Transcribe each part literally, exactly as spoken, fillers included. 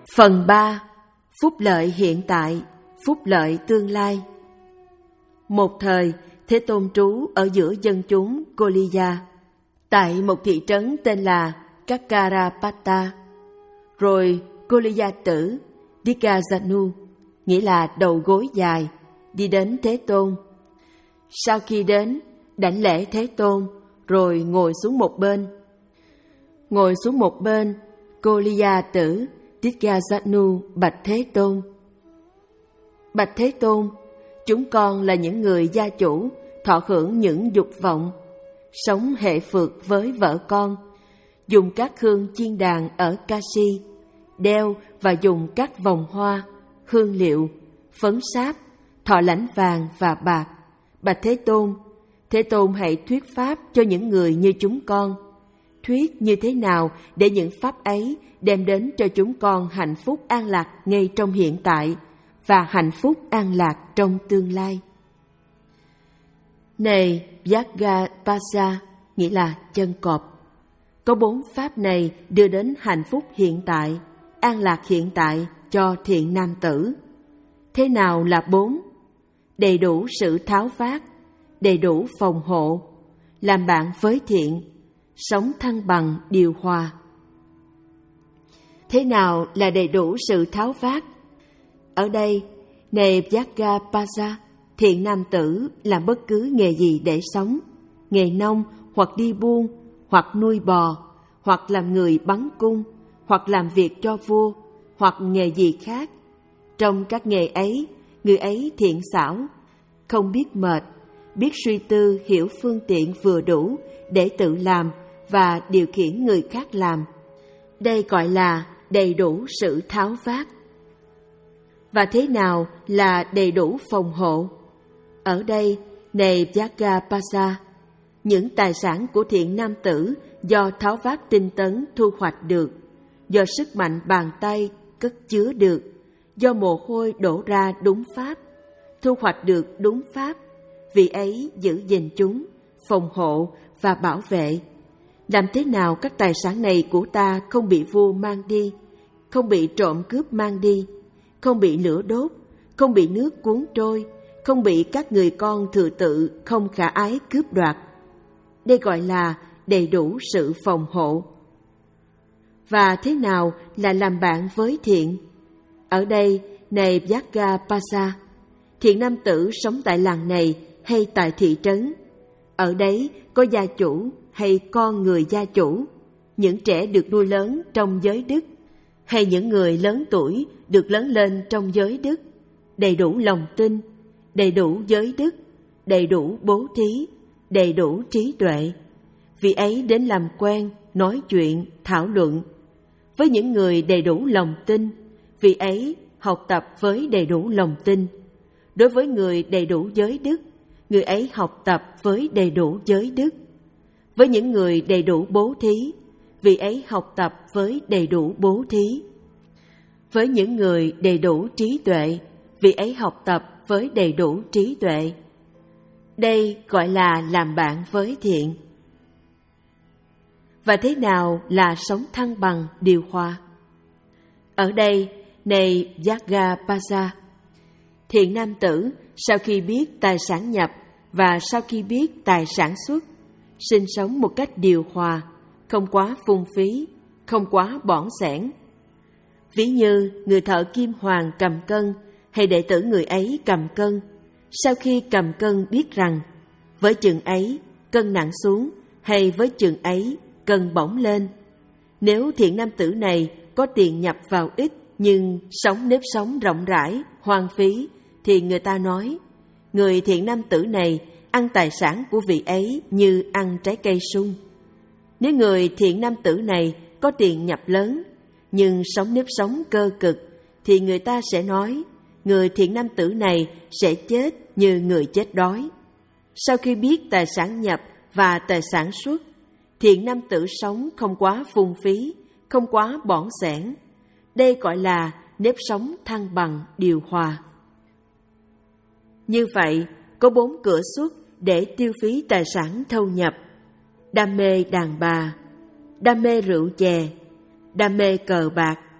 Phần ba. Phúc lợi hiện tại, phúc lợi tương lai. Một thời, Thế Tôn trú ở giữa dân chúng Goliya, tại một thị trấn tên là Kakarapata. Rồi Goliya tử Dikajanu, nghĩa là đầu gối dài, đi đến Thế Tôn. Sau khi đến, đảnh lễ Thế Tôn, rồi ngồi xuống một bên. Ngồi xuống một bên, Goliya tử Dikajanu bạch Thế Tôn: Bạch Thế Tôn, chúng con là những người gia chủ, thọ hưởng những dục vọng, sống hệ phượt với vợ con, dùng các hương chiên đàn ở Kashi, đeo và dùng các vòng hoa, hương liệu, phấn sáp, thọ lãnh vàng và bạc. Bạch Thế Tôn, Thế Tôn hãy thuyết pháp cho những người như chúng con. Thuyết như thế nào để những pháp ấy đem đến cho chúng con hạnh phúc an lạc ngay trong hiện tại và hạnh phúc an lạc trong tương lai. Này Yajnavalkya, nghĩa là chân cọp, có bốn pháp này đưa đến hạnh phúc hiện tại, an lạc hiện tại cho thiện nam tử. Thế nào là bốn? Đầy đủ sự tháo vát, đầy đủ phòng hộ, làm bạn với thiện, sống thăng bằng điều hòa. Thế nào là đầy đủ sự tháo vát? Ở đây, này Yajnavalkya, thiện nam tử làm bất cứ nghề gì để sống, nghề nông hoặc đi buôn, hoặc nuôi bò, hoặc làm người bắn cung, hoặc làm việc cho vua, hoặc nghề gì khác. Trong các nghề ấy, người ấy thiện xảo, không biết mệt, biết suy tư hiểu phương tiện vừa đủ để tự làm và điều khiển người khác làm. Đây gọi là đầy đủ sự tháo vát. Và thế nào là đầy đủ phòng hộ? Ở đây, này Yajnavalkya, những tài sản của thiện nam tử do tháo vát tinh tấn thu hoạch được, do sức mạnh bàn tay cất chứa được, do mồ hôi đổ ra đúng pháp, thu hoạch được đúng pháp, vì ấy giữ gìn chúng, phòng hộ và bảo vệ. Làm thế nào các tài sản này của ta không bị vua mang đi, không bị trộm cướp mang đi, không bị lửa đốt, không bị nước cuốn trôi, không bị các người con thừa tự không khả ái cướp đoạt. Đây gọi là đầy đủ sự phòng hộ. Và thế nào là làm bạn với thiện? Ở đây, này Yajnavalkya, thiện nam tử sống tại làng này hay tại thị trấn. Ở đấy có gia chủ hay con người gia chủ, những trẻ được nuôi lớn trong giới đức, hay những người lớn tuổi được lớn lên trong giới đức, đầy đủ lòng tin, đầy đủ giới đức, đầy đủ bố thí, đầy đủ trí tuệ. Vì ấy đến làm quen, nói chuyện, thảo luận. Với những người đầy đủ lòng tin, vì ấy học tập với đầy đủ lòng tin. Đối với người đầy đủ giới đức, người ấy học tập với đầy đủ giới đức. Với những người đầy đủ bố thí, vì ấy học tập với đầy đủ bố thí. Với những người đầy đủ trí tuệ, vì ấy học tập với đầy đủ trí tuệ. Đây gọi là làm bạn với thiện. Và thế nào là sống thăng bằng điều hòa? Ở đây, này Yajnavalkya, thiện nam tử sau khi biết tài sản nhập và sau khi biết tài sản xuất, sinh sống một cách điều hòa, không quá phung phí, không quá bỏn sẻn. Ví như người thợ kim hoàn cầm cân hay đệ tử người ấy cầm cân, sau khi cầm cân biết rằng với chừng ấy cân nặng xuống hay với chừng ấy cân bỗng lên. Nếu thiện nam tử này có tiền nhập vào ít nhưng sống nếp sống rộng rãi, hoang phí, thì người ta nói, người thiện nam tử này ăn tài sản của vị ấy như ăn trái cây sung. Nếu người thiện nam tử này có tiền nhập lớn, nhưng sống nếp sống cơ cực, thì người ta sẽ nói, người thiện nam tử này sẽ chết như người chết đói. Sau khi biết tài sản nhập và tài sản xuất, thiện nam tử sống không quá phung phí, không quá bỏn sẻn. Đây gọi là nếp sống thăng bằng điều hòa. Như vậy, có bốn cửa xuất để tiêu phí tài sản thâu nhập: đam mê đàn bà, đam mê rượu chè, đam mê cờ bạc,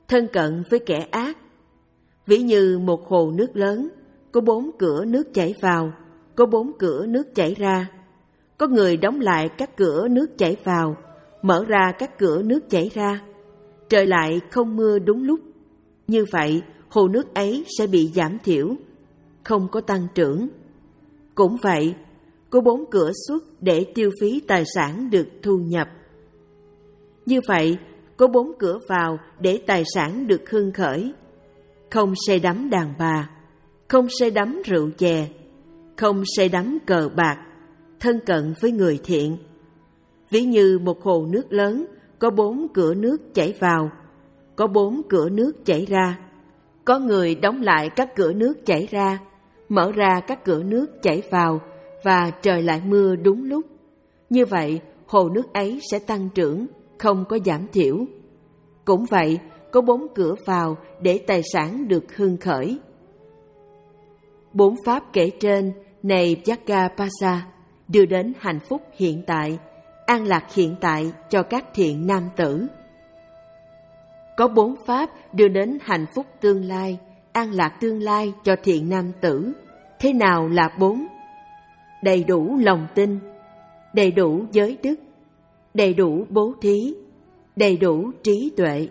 thân cận với kẻ ác. Ví như một hồ nước lớn, có bốn cửa nước chảy vào, có bốn cửa nước chảy ra. Có người đóng lại các cửa nước chảy vào, mở ra các cửa nước chảy ra. Trời lại không mưa đúng lúc. Như vậy, hồ nước ấy sẽ bị giảm thiểu, không có tăng trưởng. Cũng vậy, có bốn cửa xuất để tiêu phí tài sản được thu nhập. Như vậy, có bốn cửa vào để tài sản được hưng khởi. Không say đắm đàn bà, không say đắm rượu chè, không say đắm cờ bạc, thân cận với người thiện. Ví như một hồ nước lớn, có bốn cửa nước chảy vào, có bốn cửa nước chảy ra. Có người đóng lại các cửa nước chảy ra, mở ra các cửa nước chảy vào, và trời lại mưa đúng lúc. Như vậy, hồ nước ấy sẽ tăng trưởng, không có giảm thiểu. Cũng vậy, có bốn cửa vào để tài sản được hưng khởi. Bốn pháp kể trên này Jaggapasa đưa đến hạnh phúc hiện tại, an lạc hiện tại cho các thiện nam tử. Có bốn pháp đưa đến hạnh phúc tương lai, an lạc tương lai cho thiện nam tử. Thế nào là bốn? Đầy đủ lòng tin, đầy đủ giới đức, đầy đủ bố thí, đầy đủ trí tuệ.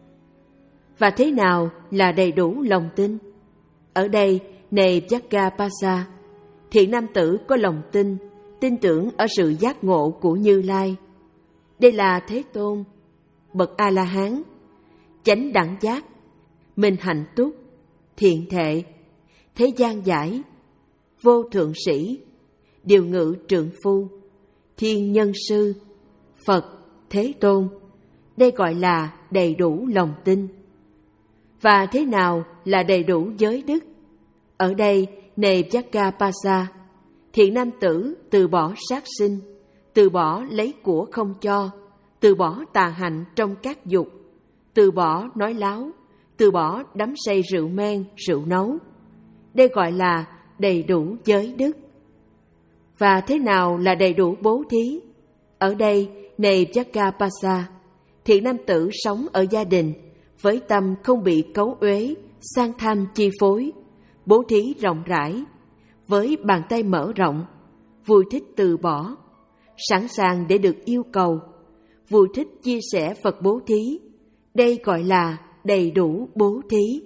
Và thế nào là đầy đủ lòng tin? Ở đây, này Jaggapasa, thiện nam tử có lòng tin, tin tưởng ở sự giác ngộ của Như Lai. Đây là Thế Tôn, bậc A-la-hán, chánh đẳng giác, minh hạnh túc, thiện thệ, thế gian giải, vô thượng sĩ, điều ngự trượng phu, thiên nhân sư, Phật, Thế Tôn. Đây gọi là đầy đủ lòng tin. Và thế nào là đầy đủ giới đức? Ở đây, này Jaggapasa, thiện nam tử từ bỏ sát sinh, từ bỏ lấy của không cho, từ bỏ tà hạnh trong các dục, từ bỏ nói láo, từ bỏ đắm say rượu men, rượu nấu. Đây gọi là đầy đủ giới đức. Và thế nào là đầy đủ bố thí? Ở đây, này Jaggapasa, thiện nam tử sống ở gia đình với tâm không bị cấu uế, sang tham chi phối, bố thí rộng rãi, với bàn tay mở rộng, vui thích từ bỏ, sẵn sàng để được yêu cầu, vui thích chia sẻ Phật bố thí. Đây gọi là đầy đủ bố thí.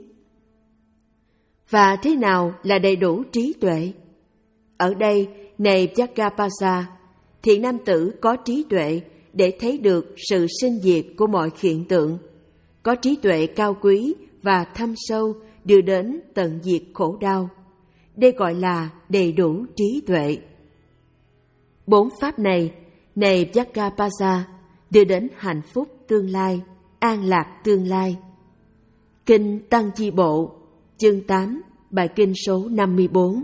Và thế nào là đầy đủ trí tuệ? Ở đây, này Jaggapasa, thiện nam tử có trí tuệ để thấy được sự sinh diệt của mọi hiện tượng, có trí tuệ cao quý và thâm sâu đưa đến tận diệt khổ đau. Đây gọi là đầy đủ trí tuệ. Bốn pháp này, này Jaggapasa, đưa đến hạnh phúc tương lai, an lạc tương lai. Kinh Tăng Chi Bộ, chương tám, bài kinh số năm mươi bốn.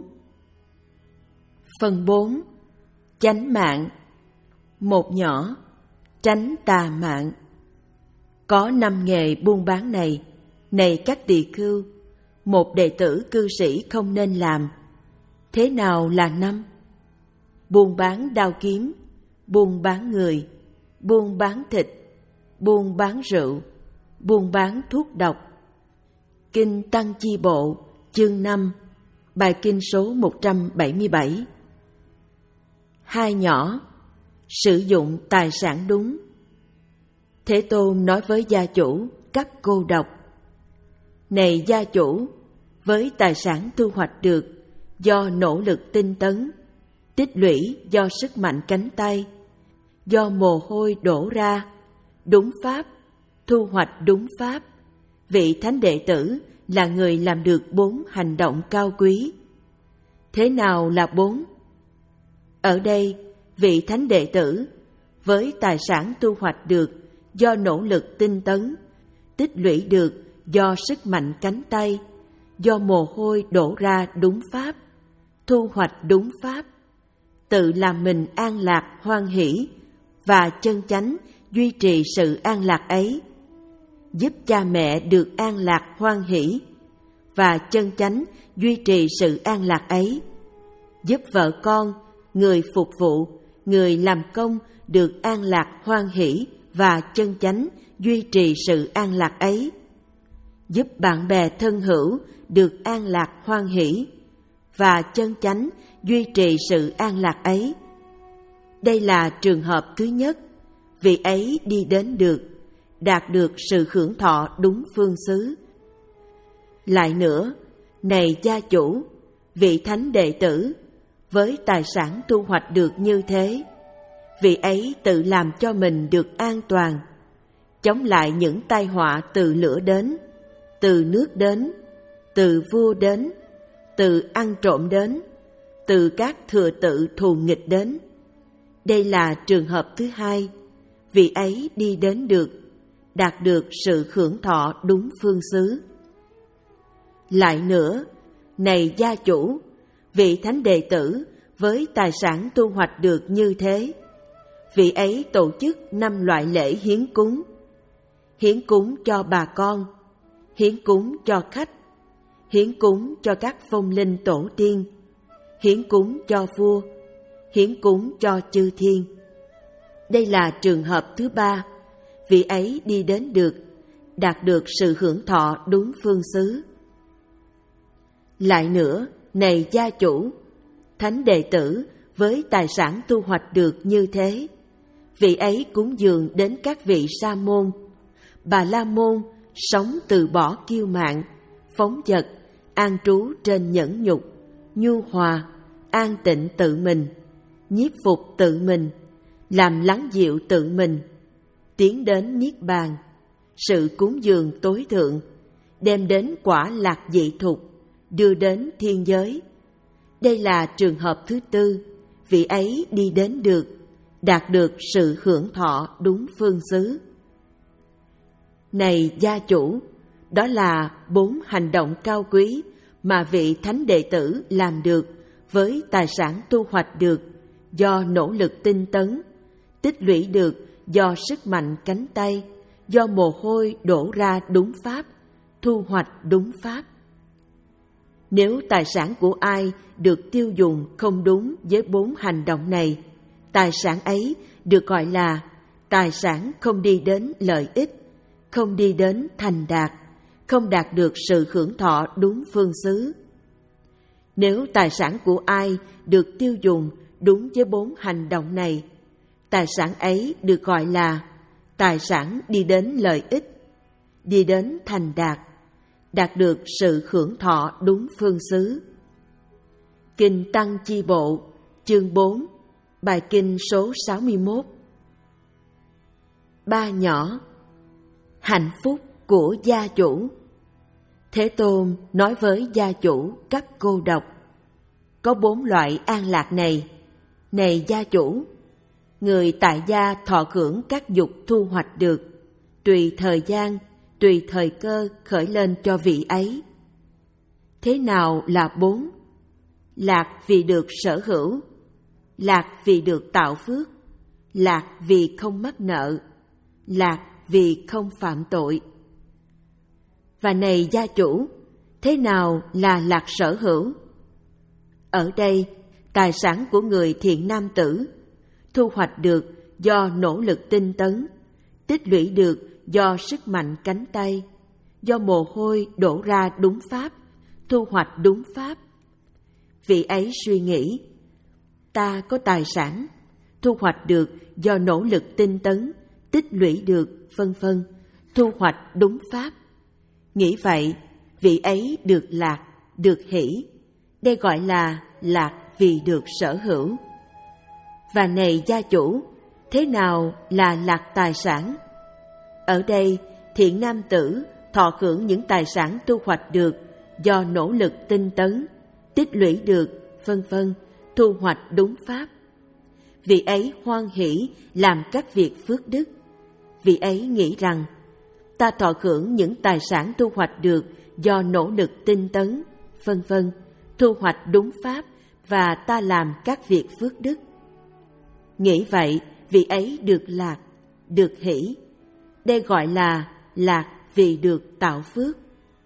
Phần bốn. Chánh mạng. Một nhỏ, tránh tà mạng. Có năm nghề buôn bán này, này các tỳ khưu, một đệ tử cư sĩ không nên làm. Thế nào là năm? Buôn bán đao kiếm, buôn bán người, buôn bán thịt, buôn bán rượu, buôn bán thuốc độc. Kinh Tăng Chi Bộ, chương năm, bài kinh số một trăm bảy mươi bảy. Hai nhỏ, sử dụng tài sản đúng. Thế Tôn nói với gia chủ các cô độc: này gia chủ, với tài sản thu hoạch được do nỗ lực tinh tấn, tích lũy do sức mạnh cánh tay, do mồ hôi đổ ra, đúng pháp, thu hoạch đúng pháp, vị thánh đệ tử là người làm được bốn hành động cao quý. Thế nào là bốn? Ở đây, vị thánh đệ tử với tài sản thu hoạch được do nỗ lực tinh tấn, tích lũy được do sức mạnh cánh tay, do mồ hôi đổ ra đúng pháp, thu hoạch đúng pháp, tự làm mình an lạc hoan hỷ và chân chánh duy trì sự an lạc ấy, giúp cha mẹ được an lạc hoan hỷ và chân chánh duy trì sự an lạc ấy, giúp vợ con, người phục vụ, người làm công được an lạc hoan hỷ và chân chánh duy trì sự an lạc ấy, giúp bạn bè thân hữu được an lạc hoan hỷ và chân chánh duy trì sự an lạc ấy. Đây là trường hợp thứ nhất, vị ấy đi đến được, đạt được sự hưởng thọ đúng phương xứ. Lại nữa, này gia chủ, vị thánh đệ tử, với tài sản thu hoạch được như thế, vị ấy tự làm cho mình được an toàn, chống lại những tai họa từ lửa đến, từ nước đến, từ vua đến, từ ăn trộm đến, từ các thừa tự thù nghịch đến. Đây là trường hợp thứ hai, vị ấy đi đến được, đạt được sự hưởng thọ đúng phương xứ. Lại nữa, này gia chủ, vị thánh đệ tử với tài sản thu hoạch được như thế, vị ấy tổ chức năm loại lễ hiến cúng: hiến cúng cho bà con, hiến cúng cho khách, hiến cúng cho các phong linh tổ tiên, hiến cúng cho vua, hiến cúng cho chư thiên. Đây là trường hợp thứ ba, vị ấy đi đến được, đạt được sự hưởng thọ đúng phương xứ. Lại nữa, này gia chủ, thánh đệ tử với tài sản thu hoạch được như thế, vị ấy cúng dường đến các vị sa môn, bà la môn sống từ bỏ kiêu mạn, phóng dật, an trú trên nhẫn nhục, nhu hòa, an tịnh tự mình, nhiếp phục tự mình, làm lắng dịu tự mình, tiến đến niết bàn, sự cúng dường tối thượng, đem đến quả lạc dị thục, đưa đến thiên giới. Đây là trường hợp thứ tư, vị ấy đi đến được, đạt được sự hưởng thọ đúng phương xứ. Này gia chủ, đó là bốn hành động cao quý mà vị thánh đệ tử làm được với tài sản thu hoạch được do nỗ lực tinh tấn, tích lũy được do sức mạnh cánh tay, do mồ hôi đổ ra đúng pháp, thu hoạch đúng pháp. Nếu tài sản của ai được tiêu dùng không đúng với bốn hành động này, tài sản ấy được gọi là tài sản không đi đến lợi ích, không đi đến thành đạt, không đạt được sự hưởng thọ đúng phương xứ. Nếu tài sản của ai được tiêu dùng đúng với bốn hành động này, tài sản ấy được gọi là tài sản đi đến lợi ích, đi đến thành đạt, đạt được sự hưởng thọ đúng phương xứ. Kinh Tăng Chi Bộ, chương bốn, bài kinh số sáu mươi mốt. Ba nhỏ, hạnh phúc của gia chủ. Thế Tôn nói với gia chủ các cô độc: có bốn loại an lạc này. Này gia chủ, người tại gia thọ hưởng các dục thu hoạch được, tùy thời gian, tùy thời cơ khởi lên cho vị ấy. Thế nào là bốn? Lạc vì được sở hữu, lạc vì được tạo phước, lạc vì không mắc nợ, lạc vì không phạm tội. Và này gia chủ, thế nào là lạc sở hữu? Ở đây, tài sản của người thiện nam tử thu hoạch được do nỗ lực tinh tấn, tích lũy được do sức mạnh cánh tay, do mồ hôi đổ ra đúng pháp, thu hoạch đúng pháp. Vị ấy suy nghĩ: ta có tài sản, thu hoạch được do nỗ lực tinh tấn, tích lũy được, vân vân, thu hoạch đúng pháp. Nghĩ vậy, vị ấy được lạc, được hỷ. Đây gọi là lạc vì được sở hữu. Và này gia chủ, thế nào là lạc tài sản? Ở đây, thiện nam tử thọ hưởng những tài sản thu hoạch được do nỗ lực tinh tấn, tích lũy được, vân vân, thu hoạch đúng pháp. Vị ấy hoan hỷ làm các việc phước đức. Vị ấy nghĩ rằng, ta thọ hưởng những tài sản thu hoạch được do nỗ lực tinh tấn, vân vân, thu hoạch đúng pháp, và ta làm các việc phước đức. Nghĩ vậy, vị ấy được lạc, được hỷ. Đây gọi là lạc vì được tạo phước.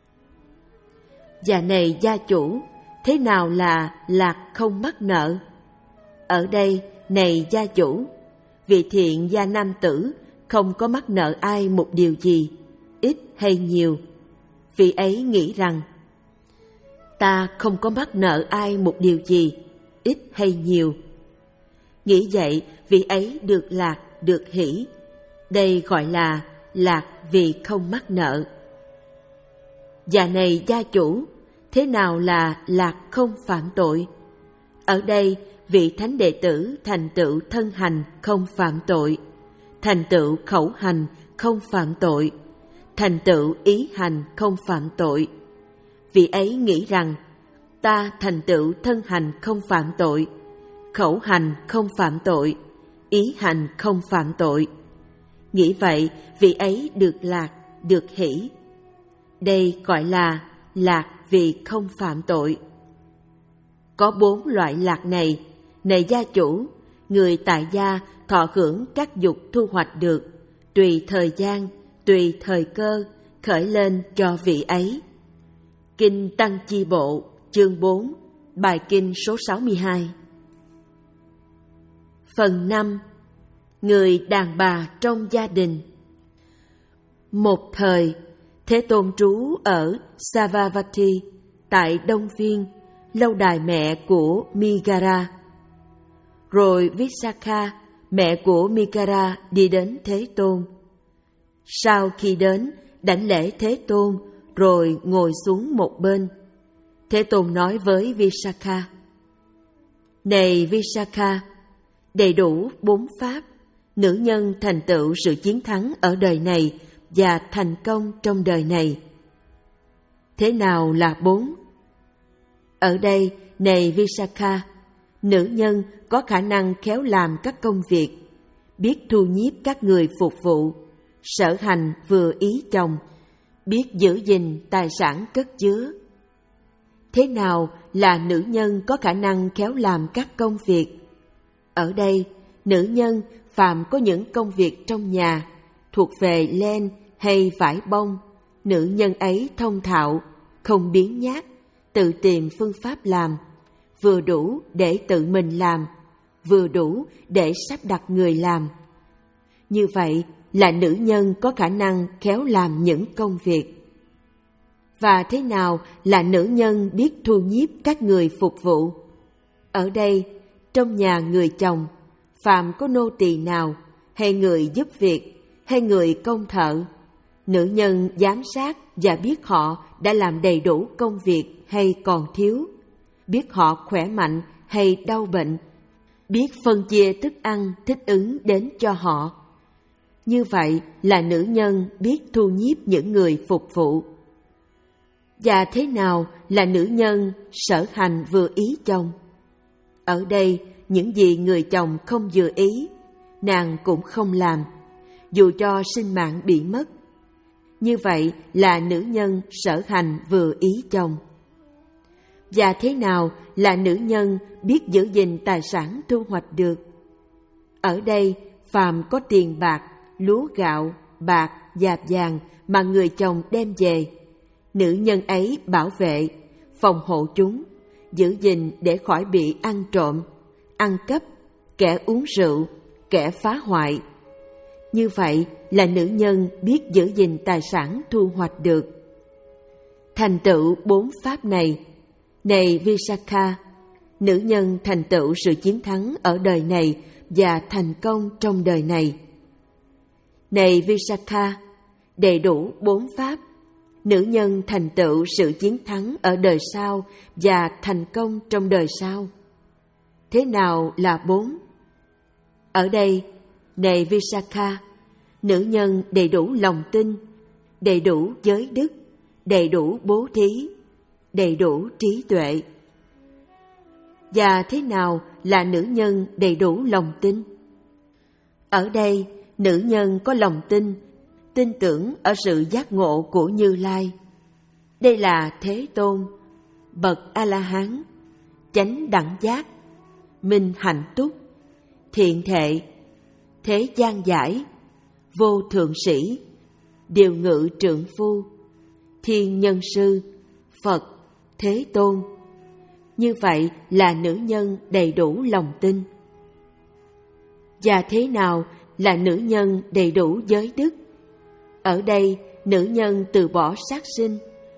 Và này gia chủ, thế nào là lạc không mắc nợ? Ở đây, này gia chủ, vị thiện gia nam tử không có mắc nợ ai một điều gì, ít hay nhiều. vị ấy nghĩ rằng ta không có mắc nợ ai một điều gì, ít hay nhiều. Nghĩ vậy, vị ấy được lạc, được hỷ. Đây gọi là lạc vì không mắc nợ. Và này gia chủ, thế nào là lạc không phạm tội? Ở đây, vị thánh đệ tử thành tựu thân hành không phạm tội, thành tựu khẩu hành không phạm tội, thành tựu ý hành không phạm tội. Vị ấy nghĩ rằng ta thành tựu thân hành không phạm tội, khẩu hành không phạm tội, ý hành không phạm tội. Nghĩ vậy, vị ấy được lạc, được hỷ. Đây gọi là lạc vì không phạm tội. Có bốn loại lạc này, này gia chủ, người tại gia thọ hưởng các dục thu hoạch được, tùy thời gian, tùy thời cơ, khởi lên cho vị ấy. Kinh Tăng Chi Bộ, chương bốn, bài kinh số sáu mươi hai. Phần năm. Người đàn bà trong gia đình. Một thời, Thế Tôn trú ở Savatthi tại Đông Viên, lâu đài mẹ của Migara. Rồi Visakha, mẹ của Migara, đi đến Thế Tôn. Sau khi đến, đảnh lễ Thế Tôn, rồi ngồi xuống một bên. Thế Tôn nói với Visakha: Này Visakha, đầy đủ bốn pháp, nữ nhân thành tựu sự chiến thắng ở đời này và thành công trong đời này. Thế nào là bốn? Ở đây, này Visakha, nữ nhân có khả năng khéo làm các công việc, biết thu nhiếp các người phục vụ, sở hành vừa ý chồng, biết giữ gìn tài sản cất chứa. Thế nào là nữ nhân có khả năng khéo làm các công việc? Ở đây, nữ nhân phàm có những công việc trong nhà, thuộc về len hay vải bông, nữ nhân ấy thông thạo, không biếng nhác, tự tìm phương pháp làm, vừa đủ để tự mình làm, vừa đủ để sắp đặt người làm. Như vậy là nữ nhân có khả năng khéo làm những công việc. Và thế nào là nữ nhân biết thu nhiếp các người phục vụ? Ở đây, trong nhà người chồng, phàm có nô tỳ nào, hay người giúp việc, hay người công thợ, nữ nhân giám sát và biết họ đã làm đầy đủ công việc hay còn thiếu, biết họ khỏe mạnh hay đau bệnh, biết phân chia thức ăn thích ứng đến cho họ. Như vậy là nữ nhân biết thu nhiếp những người phục vụ. Và thế nào là nữ nhân sở hành vừa ý chồng? Ở đây, những gì người chồng không vừa ý, nàng cũng không làm, dù cho sinh mạng bị mất. Như vậy là nữ nhân sở hành vừa ý chồng. Và thế nào là nữ nhân biết giữ gìn tài sản thu hoạch được? Ở đây, phàm có tiền bạc, lúa gạo, bạc và vàng mà người chồng đem về, nữ nhân ấy bảo vệ, phòng hộ chúng, giữ gìn để khỏi bị ăn trộm, ăn cắp, kẻ uống rượu, kẻ phá hoại. Như vậy là nữ nhân biết giữ gìn tài sản thu hoạch được. Thành tựu bốn pháp này, này Visakha, nữ nhân thành tựu sự chiến thắng ở đời này và thành công trong đời này. Này Visakha, đầy đủ bốn pháp, nữ nhân thành tựu sự chiến thắng ở đời sau và thành công trong đời sau. Thế nào là bốn? Ở đây, này Visakha, nữ nhân đầy đủ lòng tin, đầy đủ giới đức, đầy đủ bố thí, đầy đủ trí tuệ. Và thế nào là nữ nhân đầy đủ lòng tin? Ở đây, nữ nhân có lòng tin, tin tưởng ở sự giác ngộ của Như Lai. Đây là Thế Tôn, bậc A-la-hán, chánh đẳng giác, minh hạnh túc, thiện thệ, thế gian giải, vô thượng sĩ, điều ngự trượng phu, thiên nhân sư, Phật, Thế Tôn. Như vậy là nữ nhân đầy đủ lòng tin. Và thế nào là nữ nhân đầy đủ giới đức? Ở đây, nữ nhân từ bỏ sát sinh,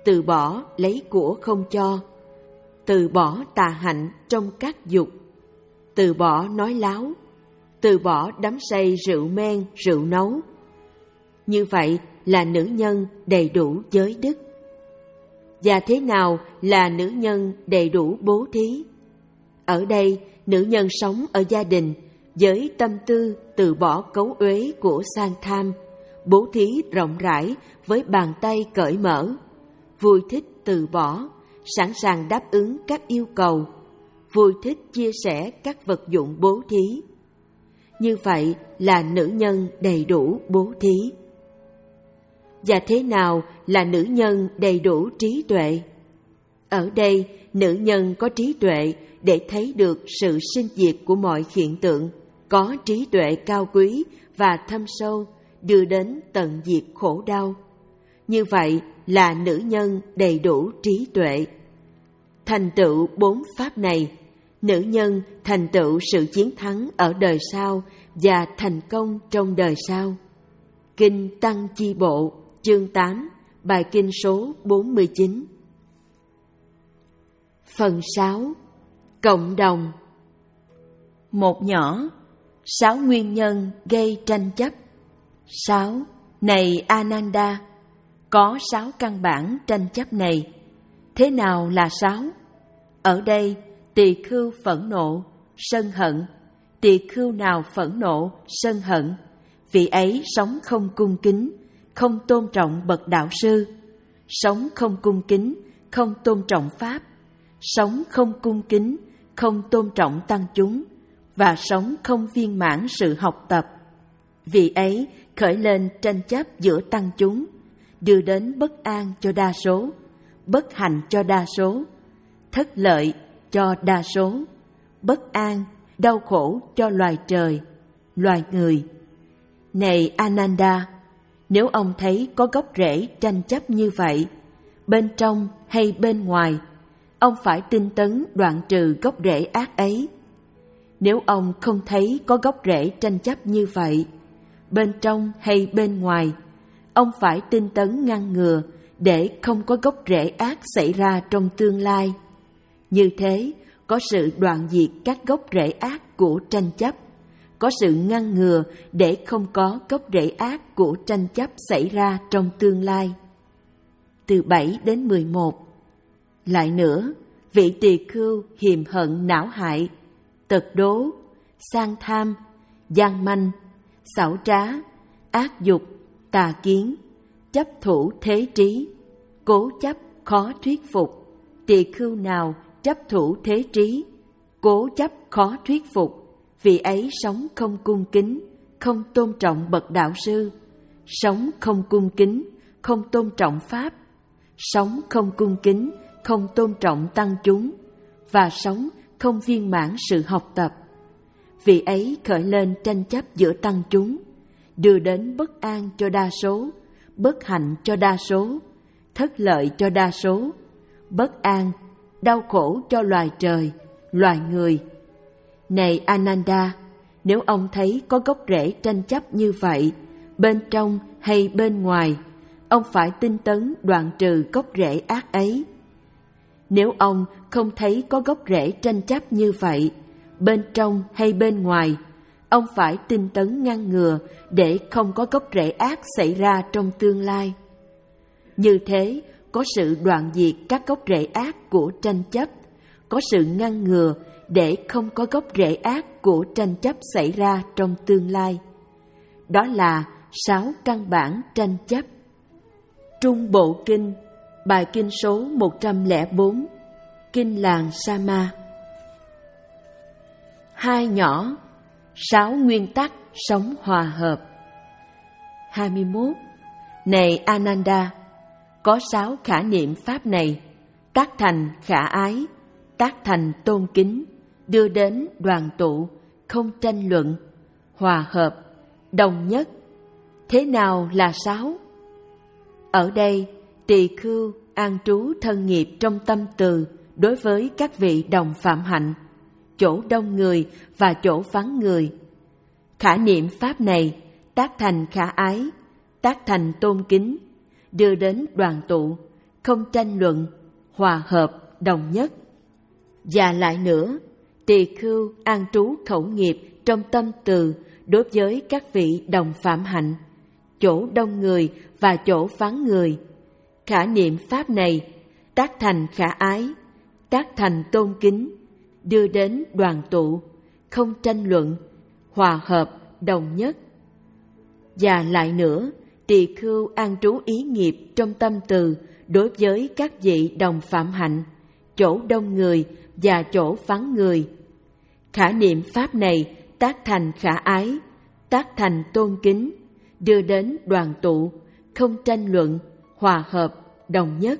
từ bỏ lấy của không cho, từ bỏ tà hạnh trong các dục, từ bỏ nói láo, từ bỏ đắm say rượu men, rượu nấu. Như vậy là nữ nhân đầy đủ giới đức. Và thế nào là nữ nhân đầy đủ bố thí? Ở đây, nữ nhân sống ở gia đình với tâm tư từ bỏ cấu uế của sang tham, bố thí rộng rãi với bàn tay cởi mở, vui thích từ bỏ, sẵn sàng đáp ứng các yêu cầu, vui thích chia sẻ các vật dụng bố thí. Như vậy là nữ nhân đầy đủ bố thí. Và thế nào là nữ nhân đầy đủ trí tuệ? Ở đây, nữ nhân có trí tuệ để thấy được sự sinh diệt của mọi hiện tượng, có trí tuệ cao quý và thâm sâu, đưa đến tận diệt khổ đau. Như vậy là nữ nhân đầy đủ trí tuệ. Thành tựu bốn pháp này, nữ nhân thành tựu sự chiến thắng ở đời sau và thành công trong đời sau. Kinh Tăng Chi Bộ, chương tám, bài kinh số bốn mươi chín. Phần sáu. Cộng đồng. Một nhỏ, sáu nguyên nhân gây tranh chấp. Sáu. Này Ananda, có sáu căn bản tranh chấp này. Thế nào là sáu? Ở đây, tỳ khưu phẫn nộ, sân hận. Tỳ khưu nào phẫn nộ, sân hận, vị ấy sống không cung kính, không tôn trọng bậc đạo sư, sống không cung kính, không tôn trọng pháp, sống không cung kính, không tôn trọng tăng chúng, và sống không viên mãn sự học tập. Vì ấy khởi lên tranh chấp giữa tăng chúng, đưa đến bất an cho đa số, bất hạnh cho đa số, thất lợi cho đa số, bất an, đau khổ cho loài trời, loài người. Này Ananda, nếu ông thấy có gốc rễ tranh chấp như vậy, bên trong hay bên ngoài, ông phải tinh tấn đoạn trừ gốc rễ ác ấy. Nếu ông không thấy có gốc rễ tranh chấp như vậy, bên trong hay bên ngoài, ông phải tinh tấn ngăn ngừa để không có gốc rễ ác xảy ra trong tương lai. Như thế, có sự đoạn diệt các gốc rễ ác của tranh chấp, có sự ngăn ngừa để không có gốc rễ ác của tranh chấp xảy ra trong tương lai. Từ bảy đến mười một. Lại nữa, vị tỳ khưu hiềm hận não hại, tật đố, sang tham, gian manh, xảo trá, ác dục, tà kiến, chấp thủ thế trí, cố chấp khó thuyết phục. Tỳ khưu nào chấp thủ thế trí, cố chấp khó thuyết phục, vì ấy sống không cung kính, không tôn trọng bậc đạo sư, sống không cung kính, không tôn trọng pháp, sống không cung kính, không tôn trọng tăng chúng, và sống không viên mãn sự học tập. Vì ấy khởi lên tranh chấp giữa tăng chúng, đưa đến bất an cho đa số, bất hạnh cho đa số, thất lợi cho đa số, bất an, đau khổ cho loài trời, loài người. Này Ananda, nếu ông thấy có gốc rễ tranh chấp như vậy, bên trong hay bên ngoài, ông phải tinh tấn đoạn trừ gốc rễ ác ấy. Nếu ông không thấy có gốc rễ tranh chấp như vậy, bên trong hay bên ngoài, ông phải tinh tấn ngăn ngừa để không có gốc rễ ác xảy ra trong tương lai. Như thế, có sự đoạn diệt các gốc rễ ác của tranh chấp, có sự ngăn ngừa để không có gốc rễ ác của tranh chấp xảy ra trong tương lai. Đó là sáu căn bản tranh chấp. Trung Bộ Kinh, bài kinh số một trăm lẻ bốn, Kinh Làng Sama. Hai nhỏ, sáu nguyên tắc sống hòa hợp. hai mươi mốt. Này Ananda, có sáu khả niệm pháp này, tác thành khả ái, tác thành tôn kính, đưa đến đoàn tụ, không tranh luận, hòa hợp, đồng nhất. Thế nào là sáu? Ở đây, tỳ khưu an trú thân nghiệp trong tâm từ đối với các vị đồng phạm hạnh, chỗ đông người và chỗ vắng người. Khả niệm pháp này tác thành khả ái, tác thành tôn kính, đưa đến đoàn tụ, không tranh luận, hòa hợp, đồng nhất. Và lại nữa, tỳ khưu an trú khẩu nghiệp trong tâm từ đối với các vị đồng phạm hạnh, chỗ đông người và chỗ vắng người. Khả niệm pháp này tác thành khả ái, tác thành tôn kính, đưa đến đoàn tụ, không tranh luận, hòa hợp, đồng nhất. Và lại nữa, tỳ khưu an trú ý nghiệp trong tâm từ đối với các vị đồng phạm hạnh, chỗ đông người và chỗ vắng người. Khả niệm pháp này tác thành khả ái, tác thành tôn kính, đưa đến đoàn tụ, không tranh luận, hòa hợp, đồng nhất.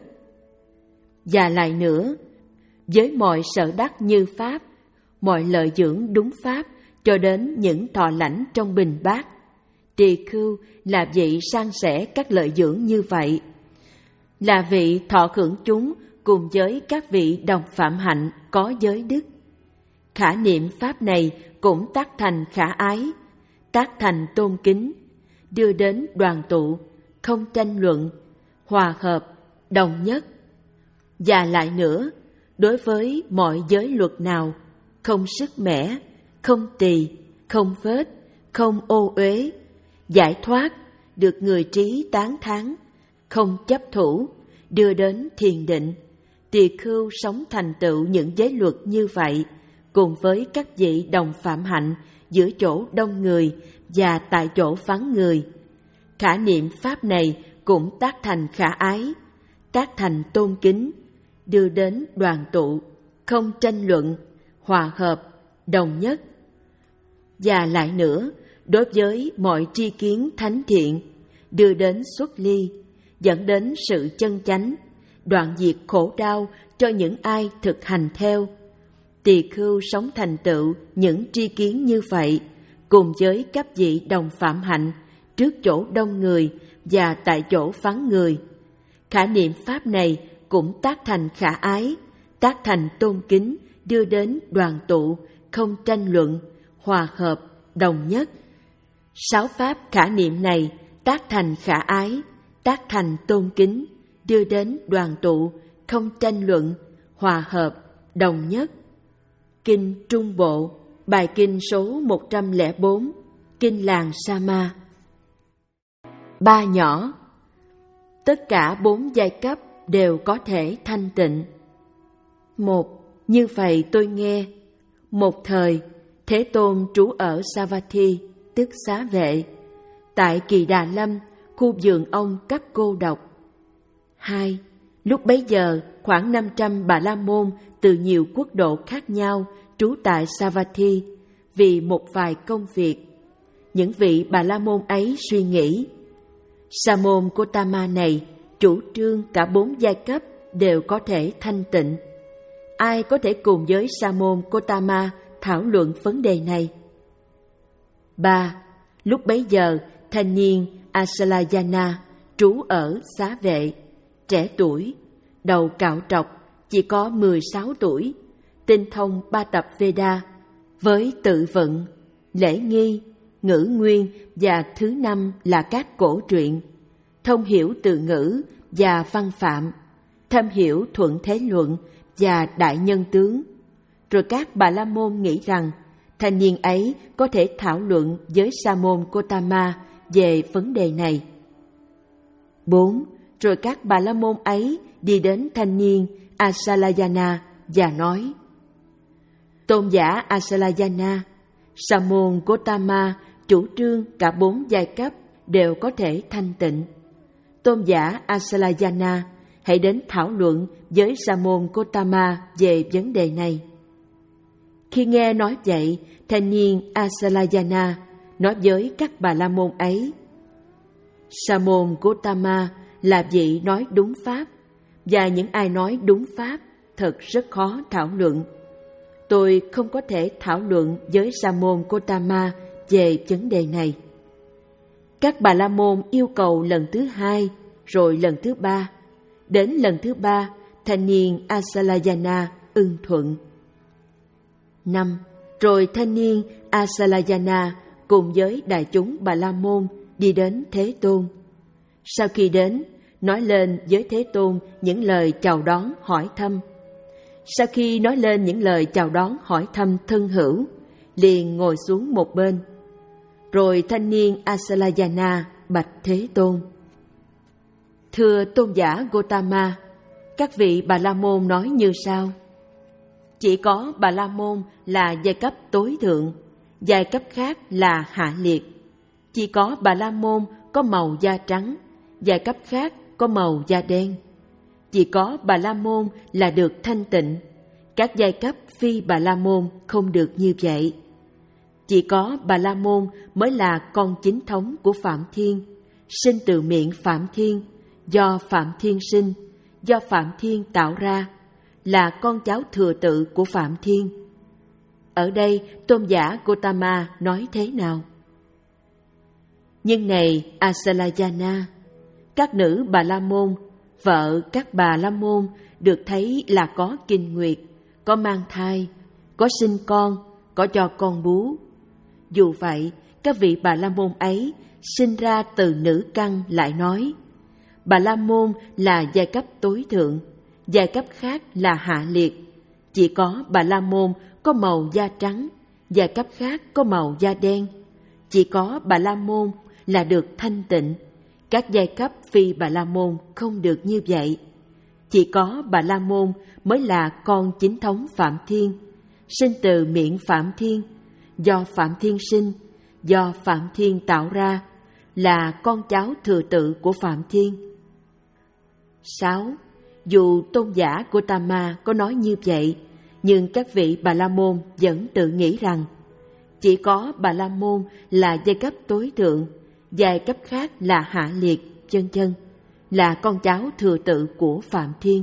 Và lại nữa, với mọi sở đắc như pháp, mọi lợi dưỡng đúng pháp cho đến những thọ lãnh trong bình bát, tỳ khưu là vị san sẻ các lợi dưỡng như vậy, là vị thọ hưởng chúng cùng với các vị đồng phạm hạnh có giới đức. Khả niệm pháp này cũng tác thành khả ái, tác thành tôn kính, đưa đến đoàn tụ, không tranh luận, hòa hợp, đồng nhất. Và lại nữa, đối với mọi giới luật nào, không sức mẻ, không tỳ, không vết, không ô uế, giải thoát, được người trí tán thán, không chấp thủ, đưa đến thiền định, tỳ khưu sống thành tựu những giới luật như vậy, cùng với các vị đồng phạm hạnh giữa chỗ đông người và tại chỗ vắng người. Khả niệm pháp này cũng tác thành khả ái, tác thành tôn kính, đưa đến đoàn tụ, không tranh luận, hòa hợp, đồng nhất. Và lại nữa, đối với mọi tri kiến thánh thiện, đưa đến xuất ly, dẫn đến sự chân chánh, đoạn diệt khổ đau cho những ai thực hành theo. Tỳ khưu sống thành tựu những tri kiến như vậy, cùng với các vị đồng phạm hạnh, trước chỗ đông người và tại chỗ vắng người. Khả niệm pháp này cũng tác thành khả ái, tác thành tôn kính, đưa đến đoàn tụ, không tranh luận, hòa hợp, đồng nhất. Sáu pháp khả niệm này tác thành khả ái, tác thành tôn kính, đưa đến đoàn tụ, không tranh luận, hòa hợp, đồng nhất. Kinh Trung Bộ, bài kinh số một trăm lẻ bốn, Kinh Làng Sama. Ba nhỏ. Tất cả bốn giai cấp đều có thể thanh tịnh. Một, như vậy tôi nghe, một thời, Thế Tôn trú ở Savatthi, tức Xá Vệ, tại Kỳ Đà Lâm, khu vườn ông cấp cô độc. Hai, lúc bấy giờ khoảng năm trăm Bà La Môn từ nhiều quốc độ khác nhau trú tại Savatthi vì một vài công việc. Những vị Bà La Môn ấy suy nghĩ, Sa môn Gotama này chủ trương cả bốn giai cấp đều có thể thanh tịnh. Ai có thể cùng với Sa môn Gotama thảo luận vấn đề này? Ba, lúc bấy giờ thanh niên Asalayana trú ở Xá Vệ, trẻ tuổi, đầu cạo trọc, chỉ có mười sáu tuổi, tinh thông ba tập Veda với tự vận, lễ nghi, ngữ nguyên và thứ năm là các cổ truyện, thông hiểu từ ngữ và văn phạm, thâm hiểu thuận thế luận và đại nhân tướng. Rồi các Bà La Môn nghĩ rằng thanh niên ấy có thể thảo luận với Sa môn Gotama về vấn đề này. Bốn, rồi các Bà La Môn ấy đi đến thanh niên Asalayana và nói: Tôn giả Asalayana, Sa môn Gotama chủ trương cả bốn giai cấp đều có thể thanh tịnh. Tôn giả Asalayana, hãy đến thảo luận với Sa môn Gotama về vấn đề này. Khi nghe nói vậy, thanh niên Asalayana nói với các Bà La Môn ấy: Sa môn Gotama là vị nói đúng pháp, và những ai nói đúng pháp thật rất khó thảo luận. Tôi không có thể thảo luận với Sa môn Gotama về vấn đề này. Các Bà La Môn yêu cầu lần thứ hai, rồi lần thứ ba. Đến lần thứ ba, thanh niên Asalayana ưng thuận. Năm, rồi thanh niên Asalayana cùng với đại chúng Bà La Môn đi đến Thế Tôn. Sau khi đến, nói lên với Thế Tôn những lời chào đón hỏi thăm. Sau khi nói lên những lời chào đón hỏi thăm thân hữu, liền ngồi xuống một bên. Rồi thanh niên Asalayana bạch Thế Tôn: Thưa tôn giả Gotama, các vị Bà La Môn nói như sau: chỉ có Bà La Môn là giai cấp tối thượng, giai cấp khác là hạ liệt. Chỉ có Bà La Môn có màu da trắng, giai cấp khác có màu da đen. Chỉ có Bà La Môn là được thanh tịnh, các giai cấp phi Bà La Môn không được như vậy. Chỉ có Bà La Môn mới là con chính thống của Phạm Thiên, sinh từ miệng Phạm Thiên, do Phạm Thiên sinh, do Phạm Thiên tạo ra, là con cháu thừa tự của Phạm Thiên. Ở đây tôn giả Gotama nói thế nào? Nhưng này Asalayana, các nữ Bà La Môn, vợ các Bà La Môn được thấy là có kinh nguyệt, có mang thai, có sinh con, có cho con bú. Dù vậy, các vị Bà La Môn ấy sinh ra từ nữ căn lại nói: Bà La Môn là giai cấp tối thượng, giai cấp khác là hạ liệt. Chỉ có Bà La Môn có màu da trắng, giai cấp khác có màu da đen. Chỉ có Bà La Môn là được thanh tịnh, các giai cấp phi Bà La Môn không được như vậy. Chỉ có Bà La Môn mới là con chính thống Phạm Thiên, sinh từ miệng Phạm Thiên, do Phạm Thiên sinh, do Phạm Thiên tạo ra, là con cháu thừa tự của Phạm Thiên. Sáu. Dù tôn giả Gotama có nói như vậy, nhưng các vị Bà La Môn vẫn tự nghĩ rằng chỉ có Bà La Môn là giai cấp tối thượng, giai cấp khác là hạ liệt, vân vân, là con cháu thừa tự của Phạm Thiên.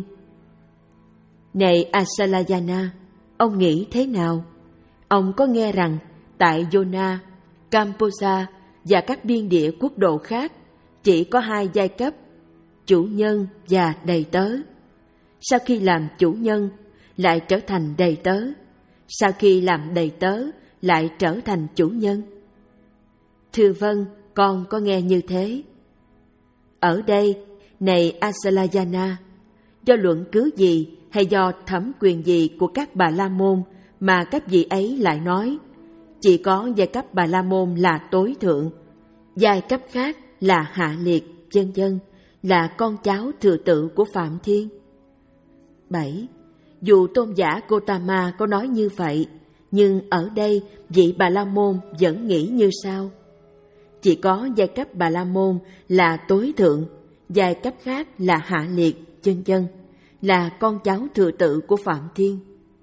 Này Asalayana, ông nghĩ thế nào? Ông có nghe rằng tại Yona, Kamposa và các biên địa quốc độ khác chỉ có hai giai cấp, chủ nhân và đầy tớ. Sau khi làm chủ nhân lại trở thành đầy tớ, sau khi làm đầy tớ lại trở thành chủ nhân? Thưa vâng, con có nghe như thế. Ở đây, này Asalayana, do luận cứ gì hay do thẩm quyền gì của các Bà La Môn mà các vị ấy lại nói chỉ có giai cấp Bà La Môn là tối thượng, giai cấp khác là hạ liệt, vân vân, là con cháu thừa tự của Phạm Thiên? Bảy. Dù tôn giả Gotama có nói như vậy, nhưng ở đây vị Bà La Môn vẫn nghĩ như sau: chỉ có giai cấp Bà La Môn là tối thượng, giai cấp khác là hạ liệt, vân vân, là con cháu thừa tự của Phạm Thiên.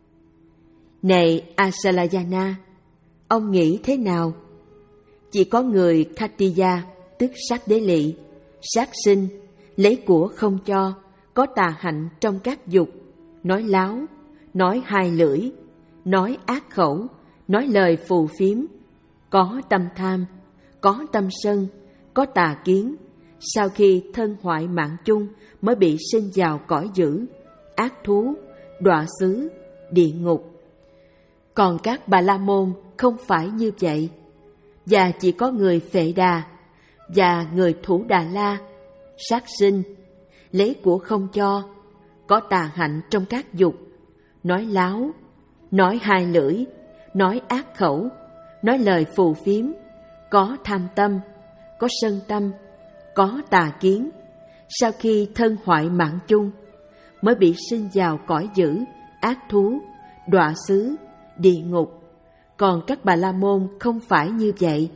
Này Asalayana, ông nghĩ thế nào? Chỉ có người Khatiya, tức sát đế lỵ, sát sinh, lấy của không cho, có tà hạnh trong các dục, nói láo, nói hai lưỡi, nói ác khẩu, nói lời phù phiếm, có tâm tham, có tâm sân, có tà kiến, sau khi thân hoại mạng chung mới bị sinh vào cõi dữ, ác thú, đọa xứ, địa ngục. Còn các Bà La Môn không phải như vậy, và chỉ có người Phệ Đà và người Thủ Đà La, sát sinh, lấy của không cho, có tà hạnh trong các dục, nói láo, nói hai lưỡi, nói ác khẩu, nói lời phù phiếm, có tham tâm, có sân tâm, có tà kiến, sau khi thân hoại mạng chung mới bị sinh vào cõi dữ, ác thú, đọa xứ, địa ngục. Còn các Bà La Môn không phải như vậy.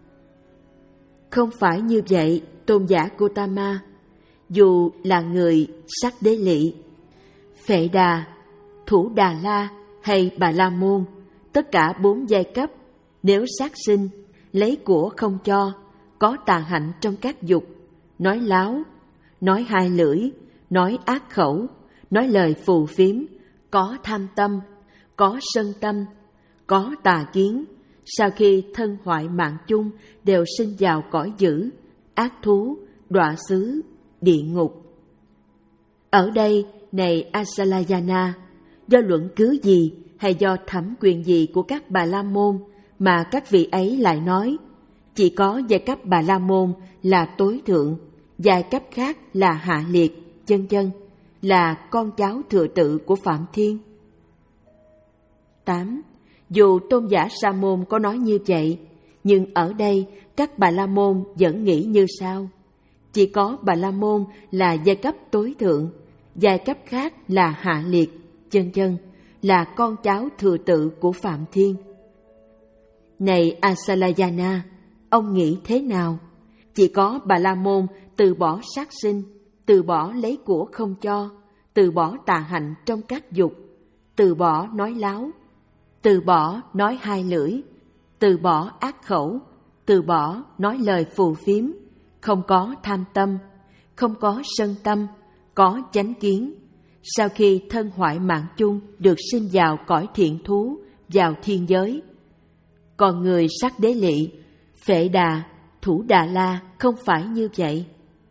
Không phải như vậy, tôn giả Gotama. Dù là người Sắc Đế Lỵ, Phệ Đà, Thủ Đà La hay Bà La Môn, tất cả bốn giai cấp, nếu sát sinh, lấy của không cho, có tà hạnh trong các dục, nói láo, nói hai lưỡi, nói ác khẩu, nói lời phù phiếm, có tham tâm, có sân tâm, có tà kiến, sau khi thân hoại mạng chung đều sinh vào cõi dữ, ác thú, đọa xứ, địa ngục. Ở đây, này Asalayana, do luận cứ gì hay do thẩm quyền gì của các Bà La Môn mà các vị ấy lại nói chỉ có giai cấp Bà La Môn là tối thượng, giai cấp khác là hạ liệt, vân vân, là con cháu thừa tự của Phạm Thiên. tám. Dù tôn giả Sa môn có nói như vậy, nhưng ở đây các Bà La môn vẫn nghĩ như sau: chỉ có Bà La môn là giai cấp tối thượng, giai cấp khác là hạ liệt, vân vân, là con cháu thừa tự của Phạm Thiên. Này Asalayana, ông nghĩ thế nào? Chỉ có Bà La môn từ bỏ sát sinh, từ bỏ lấy của không cho, từ bỏ tà hạnh trong các dục, từ bỏ nói láo, từ bỏ nói hai lưỡi, từ bỏ ác khẩu, từ bỏ nói lời phù phiếm, không có tham tâm, không có sân tâm, có chánh kiến. Sau khi thân hoại mạng chung được sinh vào cõi thiện thú, vào thiên giới. Còn người sắc đế lị, Phệ Đà, Thủ Đà La không phải như vậy.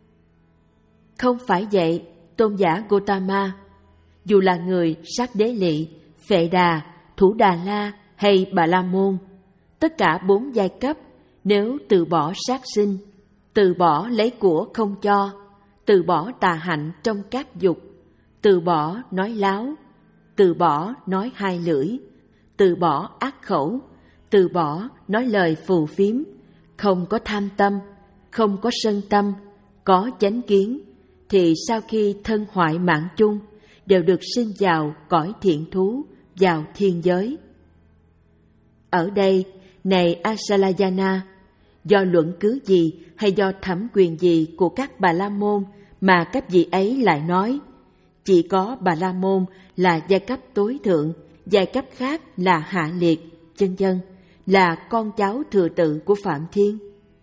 Không phải vậy, tôn giả Gotama. Dù là người sắc đế lị, Phệ Đà, Thủ Đà La hay Bà La môn, tất cả bốn giai cấp nếu từ bỏ sát sinh, từ bỏ lấy của không cho, từ bỏ tà hạnh trong các dục, từ bỏ nói láo, từ bỏ nói hai lưỡi, từ bỏ ác khẩu, từ bỏ nói lời phù phiếm, không có tham tâm, không có sân tâm, có chánh kiến, thì sau khi thân hoại mạng chung đều được sinh vào cõi thiện thú, vào thiên giới. Ở đây, này Asalayana, do luận cứ gì hay do thẩm quyền gì của các Bà La môn mà các vị ấy lại nói chỉ có Bà La môn là giai cấp tối thượng, giai cấp khác là hạ liệt, vân vân, là con cháu thừa tự của Phạm Thiên?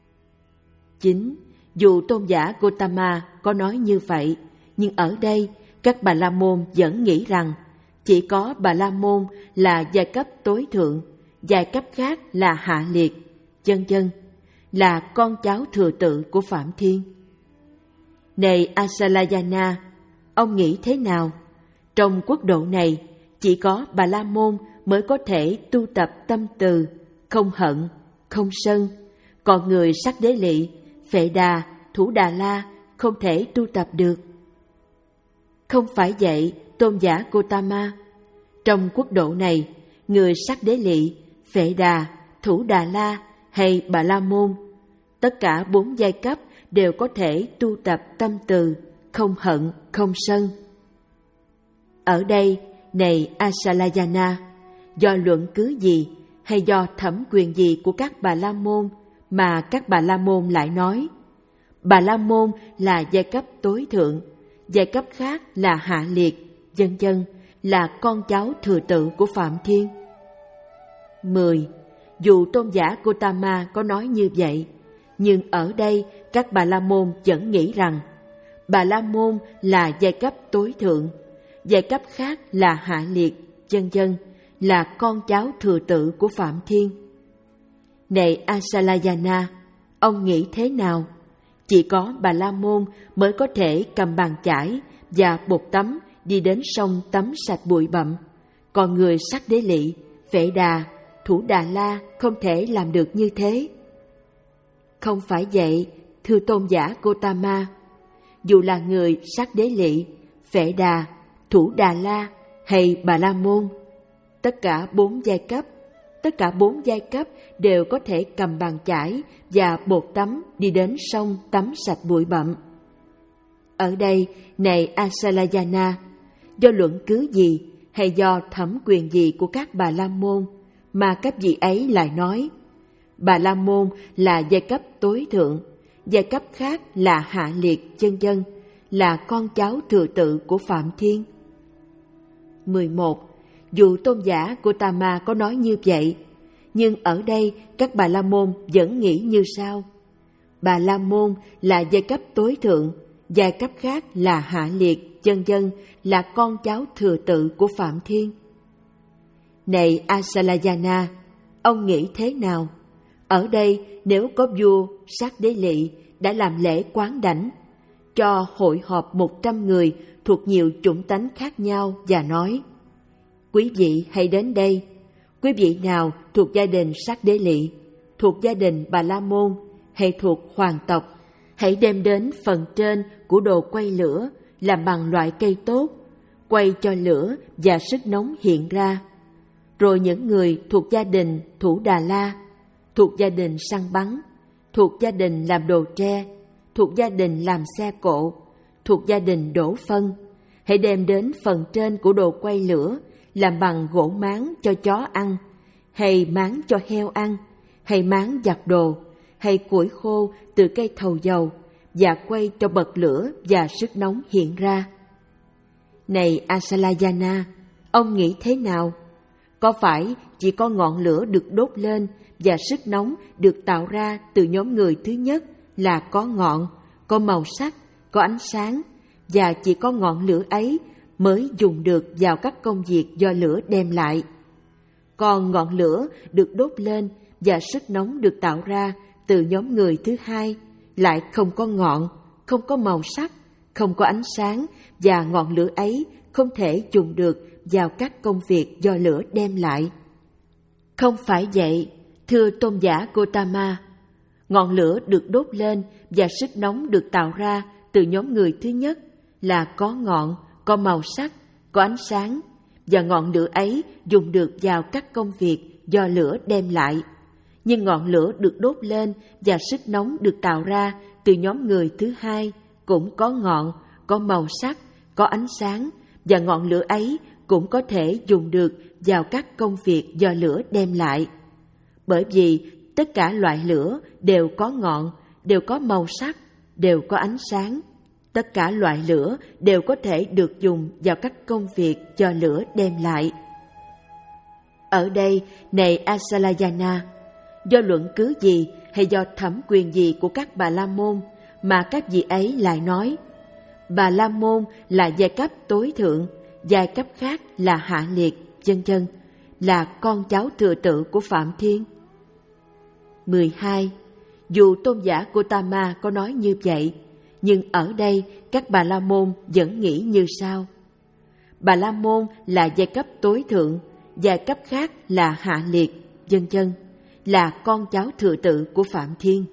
chín. Dù tôn giả Gotama có nói như vậy, nhưng ở đây các Bà La môn vẫn nghĩ rằng chỉ có Bà La môn là giai cấp tối thượng, giai cấp khác là hạ liệt, vân vân, là con cháu thừa tự của Phạm Thiên. Này Asalayana, ông nghĩ thế nào? Trong quốc độ này, chỉ có Bà La môn mới có thể tu tập tâm từ, không hận, không sân, còn người sắc đế lị, Phệ Đà, Thủ Đà La không thể tu tập được. Không phải vậy, tôn giả Gotama. Trong quốc độ này, người sắc đế lị, Phệ Đà, Thủ Đà La hay Bà La môn, tất cả bốn giai cấp đều có thể tu tập tâm từ, không hận, không sân. Ở đây, này Asalayana, do luận cứ gì hay do thẩm quyền gì của các Bà La môn mà các Bà La môn lại nói Bà La môn là giai cấp tối thượng, giai cấp khác là hạ liệt, vân vân, là con cháu thừa tự của Phạm Thiên? mười. Dù tôn giả Gotama có nói như vậy, nhưng ở đây các Bà La môn vẫn nghĩ rằng Bà La môn là giai cấp tối thượng, giai cấp khác là hạ liệt, vân vân, là con cháu thừa tự của Phạm Thiên. Này Asalayana, ông nghĩ thế nào? Chỉ có Bà La môn mới có thể cầm bàn chải và bột tắm đi đến sông tắm sạch bụi bặm, còn người sắc đế lị, Phệ Đà, Thủ Đà La không thể làm được như thế. Không phải vậy, thưa tôn giả Gotama. Dù là người sắc đế lị, Phệ Đà, Thủ Đà La hay Bà La môn, tất cả bốn giai cấp, tất cả bốn giai cấp đều có thể cầm bàn chải và bột tắm đi đến sông tắm sạch bụi bặm. Ở đây, này Asalayana, do luận cứ gì hay do thẩm quyền gì của các Bà La môn mà các vị ấy lại nói Bà La môn là giai cấp tối thượng, giai cấp khác là hạ liệt, vân vân, là con cháu thừa tự của Phạm Thiên? mười một. Dù tôn giả Gotama có nói như vậy, nhưng ở đây các Bà La môn vẫn nghĩ như sau: Bà La môn là giai cấp tối thượng, giai cấp khác là hạ liệt, vân vân, là con cháu thừa tự của Phạm Thiên. Này Asalayana, ông nghĩ thế nào? Ở đây nếu có vua sắc đế lị đã làm lễ quán đảnh, cho hội họp một trăm người thuộc nhiều chủng tánh khác nhau và nói: quý vị hãy đến đây. Quý vị nào thuộc gia đình sắc đế lị, thuộc gia đình Bà La môn, hay thuộc hoàng tộc, hãy đem đến phần trên của đồ quay lửa làm bằng loại cây tốt, quay cho lửa và sức nóng hiện ra. Rồi những người thuộc gia đình thủ Đà La, thuộc gia đình săn bắn, thuộc gia đình làm đồ tre, thuộc gia đình làm xe cộ, thuộc gia đình đổ phân, hãy đem đến phần trên của đồ quay lửa làm bằng gỗ máng cho chó ăn, hay máng cho heo ăn, hay máng giặt đồ, hay củi khô từ cây thầu dầu, và quay cho bật lửa và sức nóng hiện ra. Này Asalayana, ông nghĩ thế nào? Có phải chỉ có ngọn lửa được đốt lên và sức nóng được tạo ra từ nhóm người thứ nhất là có ngọn, có màu sắc, có ánh sáng, và chỉ có ngọn lửa ấy mới dùng được vào các công việc do lửa đem lại? Còn ngọn lửa được đốt lên và sức nóng được tạo ra từ nhóm người thứ hai lại không có ngọn, không có màu sắc, không có ánh sáng, và ngọn lửa ấy không thể dùng được vào các công việc do lửa đem lại. Không phải vậy, thưa tôn giả Gotama, ngọn lửa được đốt lên và sức nóng được tạo ra từ nhóm người thứ nhất là có ngọn, có màu sắc, có ánh sáng, và ngọn lửa ấy dùng được vào các công việc do lửa đem lại. Nhưng ngọn lửa được đốt lên và sức nóng được tạo ra từ nhóm người thứ hai cũng có ngọn, có màu sắc, có ánh sáng, và ngọn lửa ấy cũng có thể dùng được vào các công việc do lửa đem lại. Bởi vì tất cả loại lửa đều có ngọn, đều có màu sắc, đều có ánh sáng. Tất cả loại lửa đều có thể được dùng vào các công việc do lửa đem lại. Ở đây, này Asalayana, do luận cứ gì hay do thẩm quyền gì của các Bà La Môn mà các vị ấy lại nói Bà La Môn là giai cấp tối thượng, giai cấp khác là hạ liệt, vân vân, là con cháu thừa tự của Phạm Thiên? mười hai. Dù tôn giả Gotama có nói như vậy, nhưng ở đây các Bà La Môn vẫn nghĩ như sau: Bà La Môn là giai cấp tối thượng, giai cấp khác là hạ liệt, vân vân, là con cháu thừa tự của Phạm Thiên.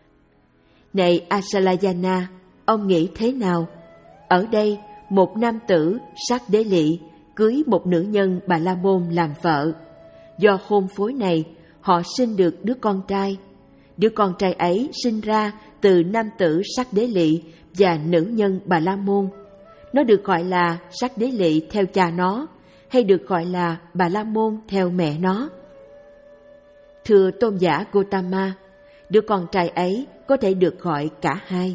Này Asalayana, ông nghĩ thế nào? Ở đây, một nam tử Sắc Đế Lị cưới một nữ nhân Bà La Môn làm vợ. Do hôn phối này, họ sinh được đứa con trai. Đứa con trai ấy sinh ra từ nam tử Sắc Đế Lị và nữ nhân Bà La Môn. Nó được gọi là Sắc Đế Lị theo cha nó, hay được gọi là Bà La Môn theo mẹ nó? Thưa tôn giả Gotama, đứa con trai ấy có thể được gọi cả hai.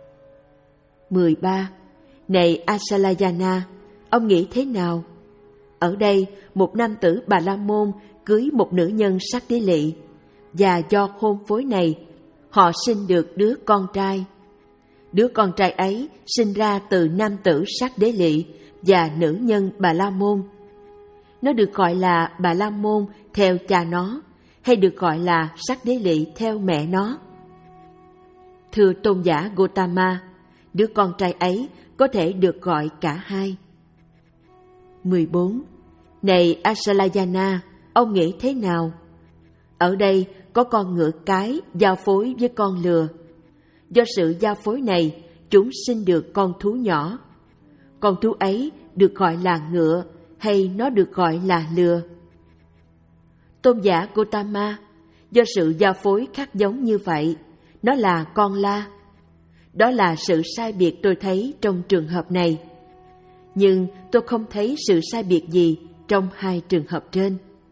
mười ba. Này Asalayana, ông nghĩ thế nào? Ở đây, một nam tử Bà La Môn cưới một nữ nhân Sắc Đế Lị, và do hôn phối này, họ sinh được đứa con trai. Đứa con trai ấy sinh ra từ nam tử Sắc Đế Lị và nữ nhân Bà La Môn. Nó được gọi là Bà La Môn theo cha nó, hay được gọi là Sắc Đế Lị theo mẹ nó? Thưa tôn giả Gotama, đứa con trai ấy có thể được gọi cả hai. mười bốn. Này Asalayana, ông nghĩ thế nào? Ở đây có con ngựa cái giao phối với con lừa. Do sự giao phối này, chúng sinh được con thú nhỏ. Con thú ấy được gọi là ngựa, hay nó được gọi là lừa? Tôn giả Gotama, do sự giao phối khác giống như vậy, nó là con la. Đó là sự sai biệt tôi thấy trong trường hợp này. Nhưng tôi không thấy sự sai biệt gì trong hai trường hợp trên.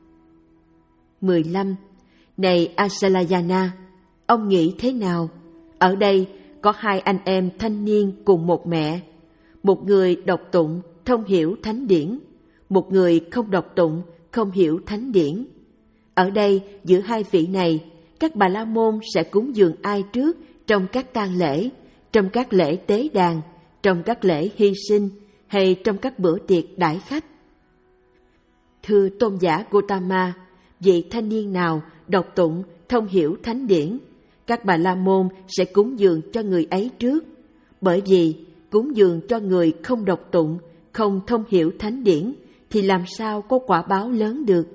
mười lăm. Này Asalayana, ông nghĩ thế nào? Ở đây có hai anh em thanh niên cùng một mẹ. Một người đọc tụng, thông hiểu thánh điển. Một người không đọc tụng, không hiểu thánh điển. Ở đây, giữa hai vị này, các Bà La Môn sẽ cúng dường ai trước trong các tang lễ, trong các lễ tế đàn, trong các lễ hy sinh, hay trong các bữa tiệc đãi khách? Thưa tôn giả Gotama, vị thanh niên nào đọc tụng, thông hiểu thánh điển, các Bà La Môn sẽ cúng dường cho người ấy trước, bởi vì cúng dường cho người không đọc tụng, không thông hiểu thánh điển thì làm sao có quả báo lớn được?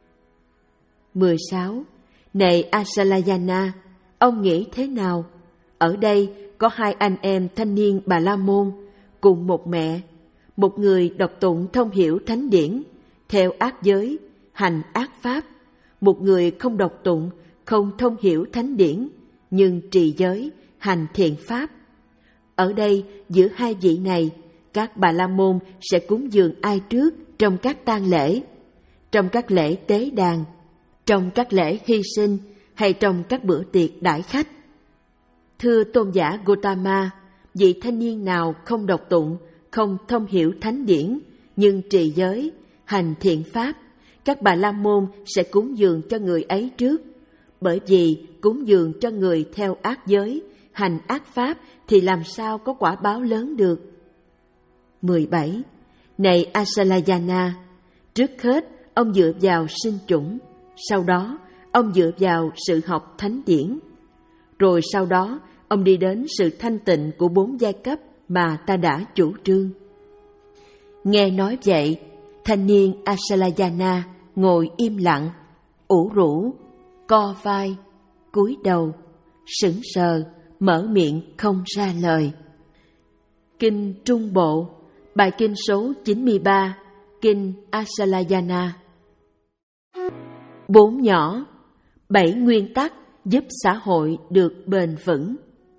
mười sáu. Này Asalayana, ông nghĩ thế nào? Ở đây có hai anh em thanh niên Bà La Môn cùng một mẹ, một người đọc tụng thông hiểu thánh điển, theo ác giới, hành ác pháp, một người không đọc tụng, không thông hiểu thánh điển, nhưng trì giới, hành thiện pháp. Ở đây, giữa hai vị này, các Bà La Môn sẽ cúng dường ai trước trong các tang lễ, trong các lễ tế đàn, trong các lễ hy sinh hay trong các bữa tiệc đãi khách. Thưa tôn giả Gotama, vị thanh niên nào không đọc tụng, không thông hiểu thánh điển, nhưng trì giới, hành thiện pháp, các Bà La Môn sẽ cúng dường cho người ấy trước, bởi vì cúng dường cho người theo ác giới, hành ác pháp thì làm sao có quả báo lớn được. mười bảy. Này Asalayana, trước hết ông dựa vào sinh chủng, sau đó ông dựa vào sự học thánh điển, rồi sau đó ông đi đến sự thanh tịnh của bốn giai cấp mà ta đã chủ trương. Nghe nói vậy, thanh niên Asalayana ngồi im lặng, ủ rũ, co vai, cúi đầu, sững sờ, mở miệng không ra lời. Kinh Trung Bộ, bài kinh số chín mươi ba, kinh Asalayana. Bốn nhỏ, bảy nguyên tắc giúp xã hội được bền vững.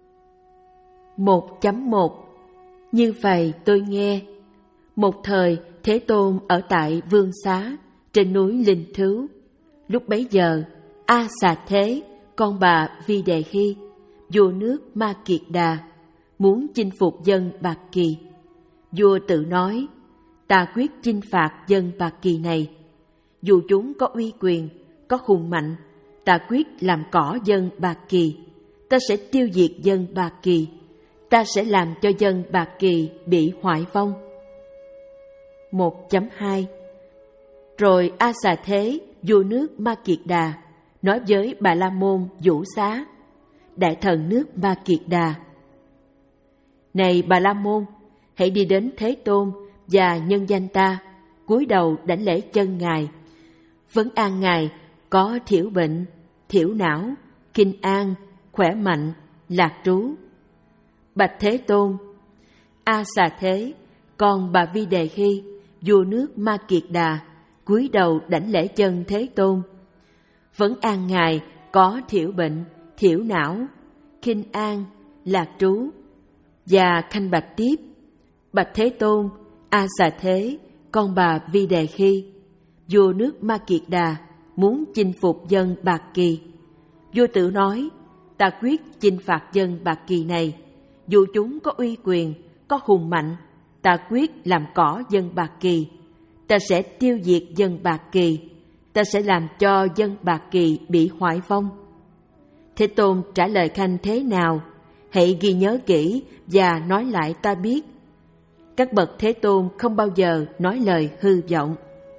một chấm một. Như vậy tôi nghe, một thời Thế Tôn ở tại Vương Xá, trên núi Linh Thứu. Lúc bấy giờ, A Xà Thế, con bà Vi Đề Hy, vua nước Ma Kiệt Đà, muốn chinh phục dân Bạc Kỳ. Vua tự nói, ta quyết chinh phạt dân Bạc Kỳ này. Dù chúng có uy quyền, có hùng mạnh, ta quyết làm cỏ dân Bạc Kỳ. Ta sẽ tiêu diệt dân Bạc Kỳ. Ta sẽ làm cho dân Bạc Kỳ bị hoại vong. một chấm hai. Rồi A Xà Thế, vua nước Ma Kiệt Đà, nói với Bà La Môn Vũ Xá, đại thần nước Ma Kiệt Đà: Này Bà La Môn, hãy đi đến Thế Tôn và nhân danh ta, cúi đầu đảnh lễ chân Ngài, vấn an Ngài có thiểu bệnh, thiểu não, kinh an, khỏe mạnh, lạc trú. Bạch Thế Tôn, A Xà Thế, con bà Vi Đề Hy, vua nước Ma Kiệt Đà, cúi đầu đảnh lễ chân Thế Tôn, vấn an Ngài có thiểu bệnh, thiểu não, kinh an, lạc trú. Và khanh bạch tiếp: Bạch Thế Tôn, A Xà Thế, con bà Vi Đề Hy, vua nước Ma Kiệt Đà, muốn chinh phục dân Bạc Kỳ. Vua tự nói, ta quyết chinh phạt dân Bạc Kỳ này. Dù chúng có uy quyền, có hùng mạnh, ta quyết làm cỏ dân Bạc Kỳ. Ta sẽ tiêu diệt dân Bạc Kỳ. Ta sẽ làm cho dân Bạc Kỳ bị hoại vong. Thế Tôn trả lời khanh thế nào? Hãy ghi nhớ kỹ và nói lại ta biết. Các bậc Thế Tôn không bao giờ nói lời hư vọng.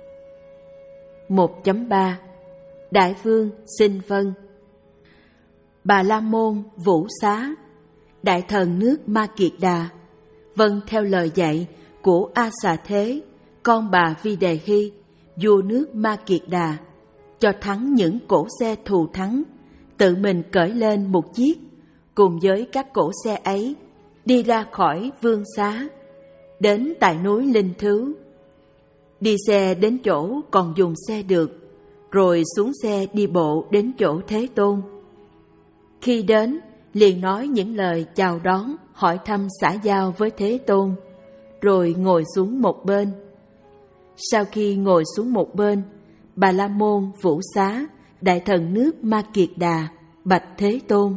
một chấm ba. Đại vương xin vâng. Bà La Môn Vũ Xá, đại thần nước Ma Kiệt Đà, vâng theo lời dạy của A Xà Thế, con bà Vi Đề Hy, vua nước Ma Kiệt Đà, cho thắng những cỗ xe thù thắng, tự mình cởi lên một chiếc, cùng với các cỗ xe ấy, đi ra khỏi Vương Xá, đến tại núi Linh Thứu. Đi xe đến chỗ còn dùng xe được, rồi xuống xe đi bộ đến chỗ Thế Tôn. Khi đến, liền nói những lời chào đón, hỏi thăm xã giao với Thế Tôn, rồi ngồi xuống một bên. Sau khi ngồi xuống một bên, Bà La Môn Vũ Xá, đại thần nước Ma Kiệt Đà, bạch Thế Tôn: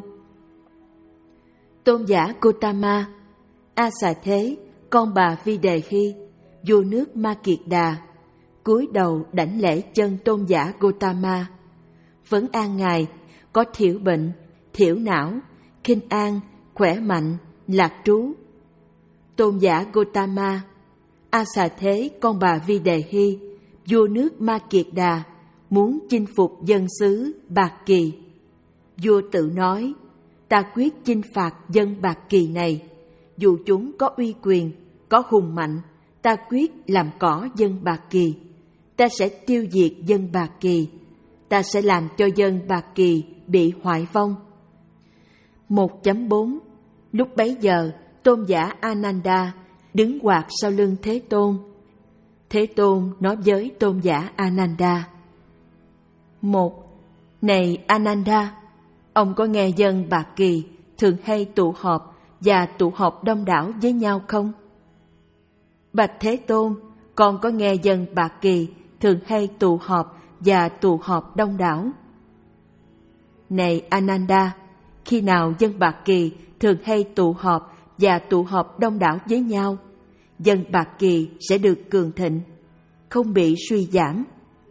Tôn giả Gotama, A Xà Thế, con bà Vi Đề Hy, vua nước Ma Kiệt Đà, cúi đầu đảnh lễ chân tôn giả Gotama, vấn an Ngài có thiểu bệnh, thiểu não, kinh an, khỏe mạnh, lạc trú. Tôn giả Gotama, A Xà Thế, con bà Vi Đề Hy, vua nước Ma Kiệt Đà, muốn chinh phục dân xứ Bạc Kỳ. Vua tự nói, ta quyết chinh phạt dân Bạc Kỳ này. Dù chúng có uy quyền, có hùng mạnh, ta quyết làm cỏ dân Bạc Kỳ. Ta sẽ tiêu diệt dân Bạc Kỳ. Ta sẽ làm cho dân Bạc Kỳ bị hoại vong. một chấm bốn. Lúc bấy giờ, tôn giả Ananda đứng quạt sau lưng Thế Tôn. Thế Tôn nói với tôn giả Ananda: Một, này Ananda, ông có nghe dân Bạc Kỳ thường hay tụ họp và tụ họp đông đảo với nhau không? Bạch Thế Tôn, con có nghe dân Bạc Kỳ thường hay tụ họp và tụ họp đông đảo. Này Ananda, khi nào dân Bạc Kỳ thường hay tụ họp và tụ họp đông đảo với nhau, dân Bạc Kỳ sẽ được cường thịnh, không bị suy giảm.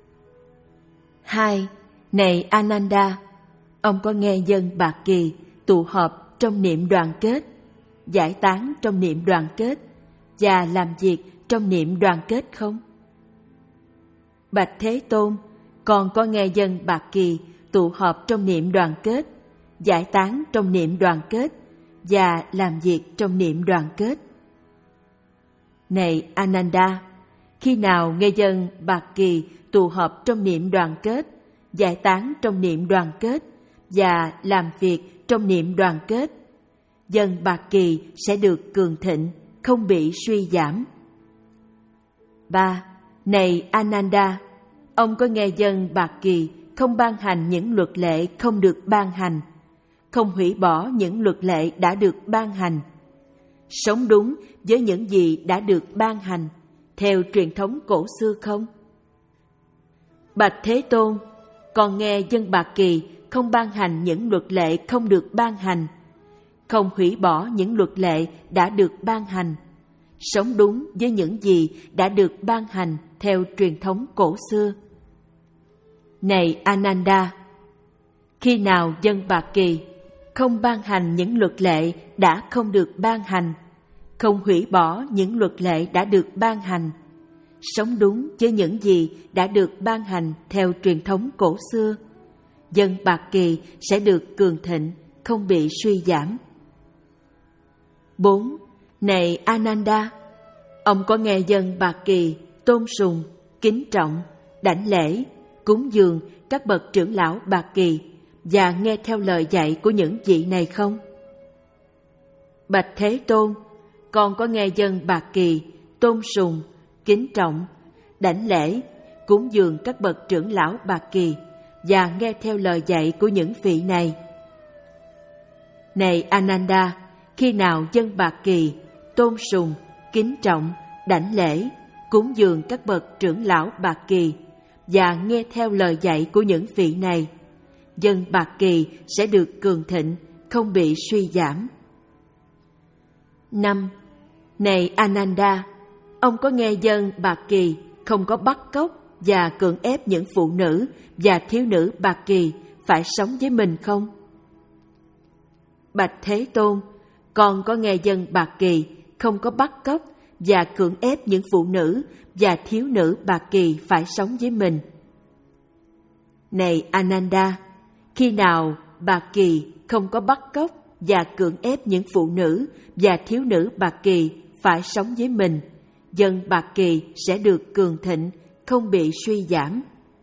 Hai, này Ananda, ông có nghe dân Bạc Kỳ tụ họp trong niệm đoàn kết, giải tán trong niệm đoàn kết và làm việc trong niệm đoàn kết không? Bạch Thế Tôn, con có nghe dân Bạc Kỳ tụ họp trong niệm đoàn kết, giải tán trong niệm đoàn kết và làm việc trong niệm đoàn kết. Này Ananda, khi nào nghe dân Bạc Kỳ tụ họp trong niệm đoàn kết, giải tán trong niệm đoàn kết và làm việc trong niệm đoàn kết, dân Bạc Kỳ sẽ được cường thịnh, không bị suy giảm. Ba, này Ananda, ông có nghe dân Bạc Kỳ không ban hành những luật lệ không được ban hành, không hủy bỏ những luật lệ đã được ban hành, sống đúng với những gì đã được ban hành theo truyền thống cổ xưa không? Bạch Thế Tôn, con nghe dân Bạc Kỳ không ban hành những luật lệ không được ban hành, không hủy bỏ những luật lệ đã được ban hành, sống đúng với những gì đã được ban hành theo truyền thống cổ xưa. Này Ananda, khi nào dân Bạc Kỳ không ban hành những luật lệ đã không được ban hành, không hủy bỏ những luật lệ đã được ban hành, sống đúng với những gì đã được ban hành theo truyền thống cổ xưa, dân Bạc Kỳ sẽ được cường thịnh, không bị suy giảm. Bốn, này Ananda, ông có nghe dân Bạc Kỳ tôn sùng, kính trọng, đảnh lễ, cúng dường các bậc trưởng lão Bạc Kỳ và nghe theo lời dạy của những vị này không? Bạch Thế Tôn, con có nghe dân Bạc Kỳ tôn sùng, kính trọng, đảnh lễ, cúng dường các bậc trưởng lão Bạc Kỳ và nghe theo lời dạy của những vị này. Này Ananda, khi nào dân Bạc Kỳ tôn sùng, kính trọng, đảnh lễ, cúng dường các bậc trưởng lão Bạc Kỳ và nghe theo lời dạy của những vị này, dân Bạc Kỳ sẽ được cường thịnh, không bị suy giảm. Năm, này Ananda, ông có nghe dân Bạc Kỳ không có bắt cóc và cưỡng ép những phụ nữ và thiếu nữ Bạc Kỳ phải sống với mình không? Bạch Thế Tôn, con có nghe dân Bạc Kỳ không có bắt cóc và cưỡng ép những phụ nữ và thiếu nữ Bạc Kỳ phải sống với mình. Này Ananda, khi nào Bạc Kỳ không có bắt cóc và cưỡng ép những phụ nữ và thiếu nữ Bạc Kỳ phải sống với mình, dân Bạc Kỳ sẽ được cường thịnh, không bị suy giảm.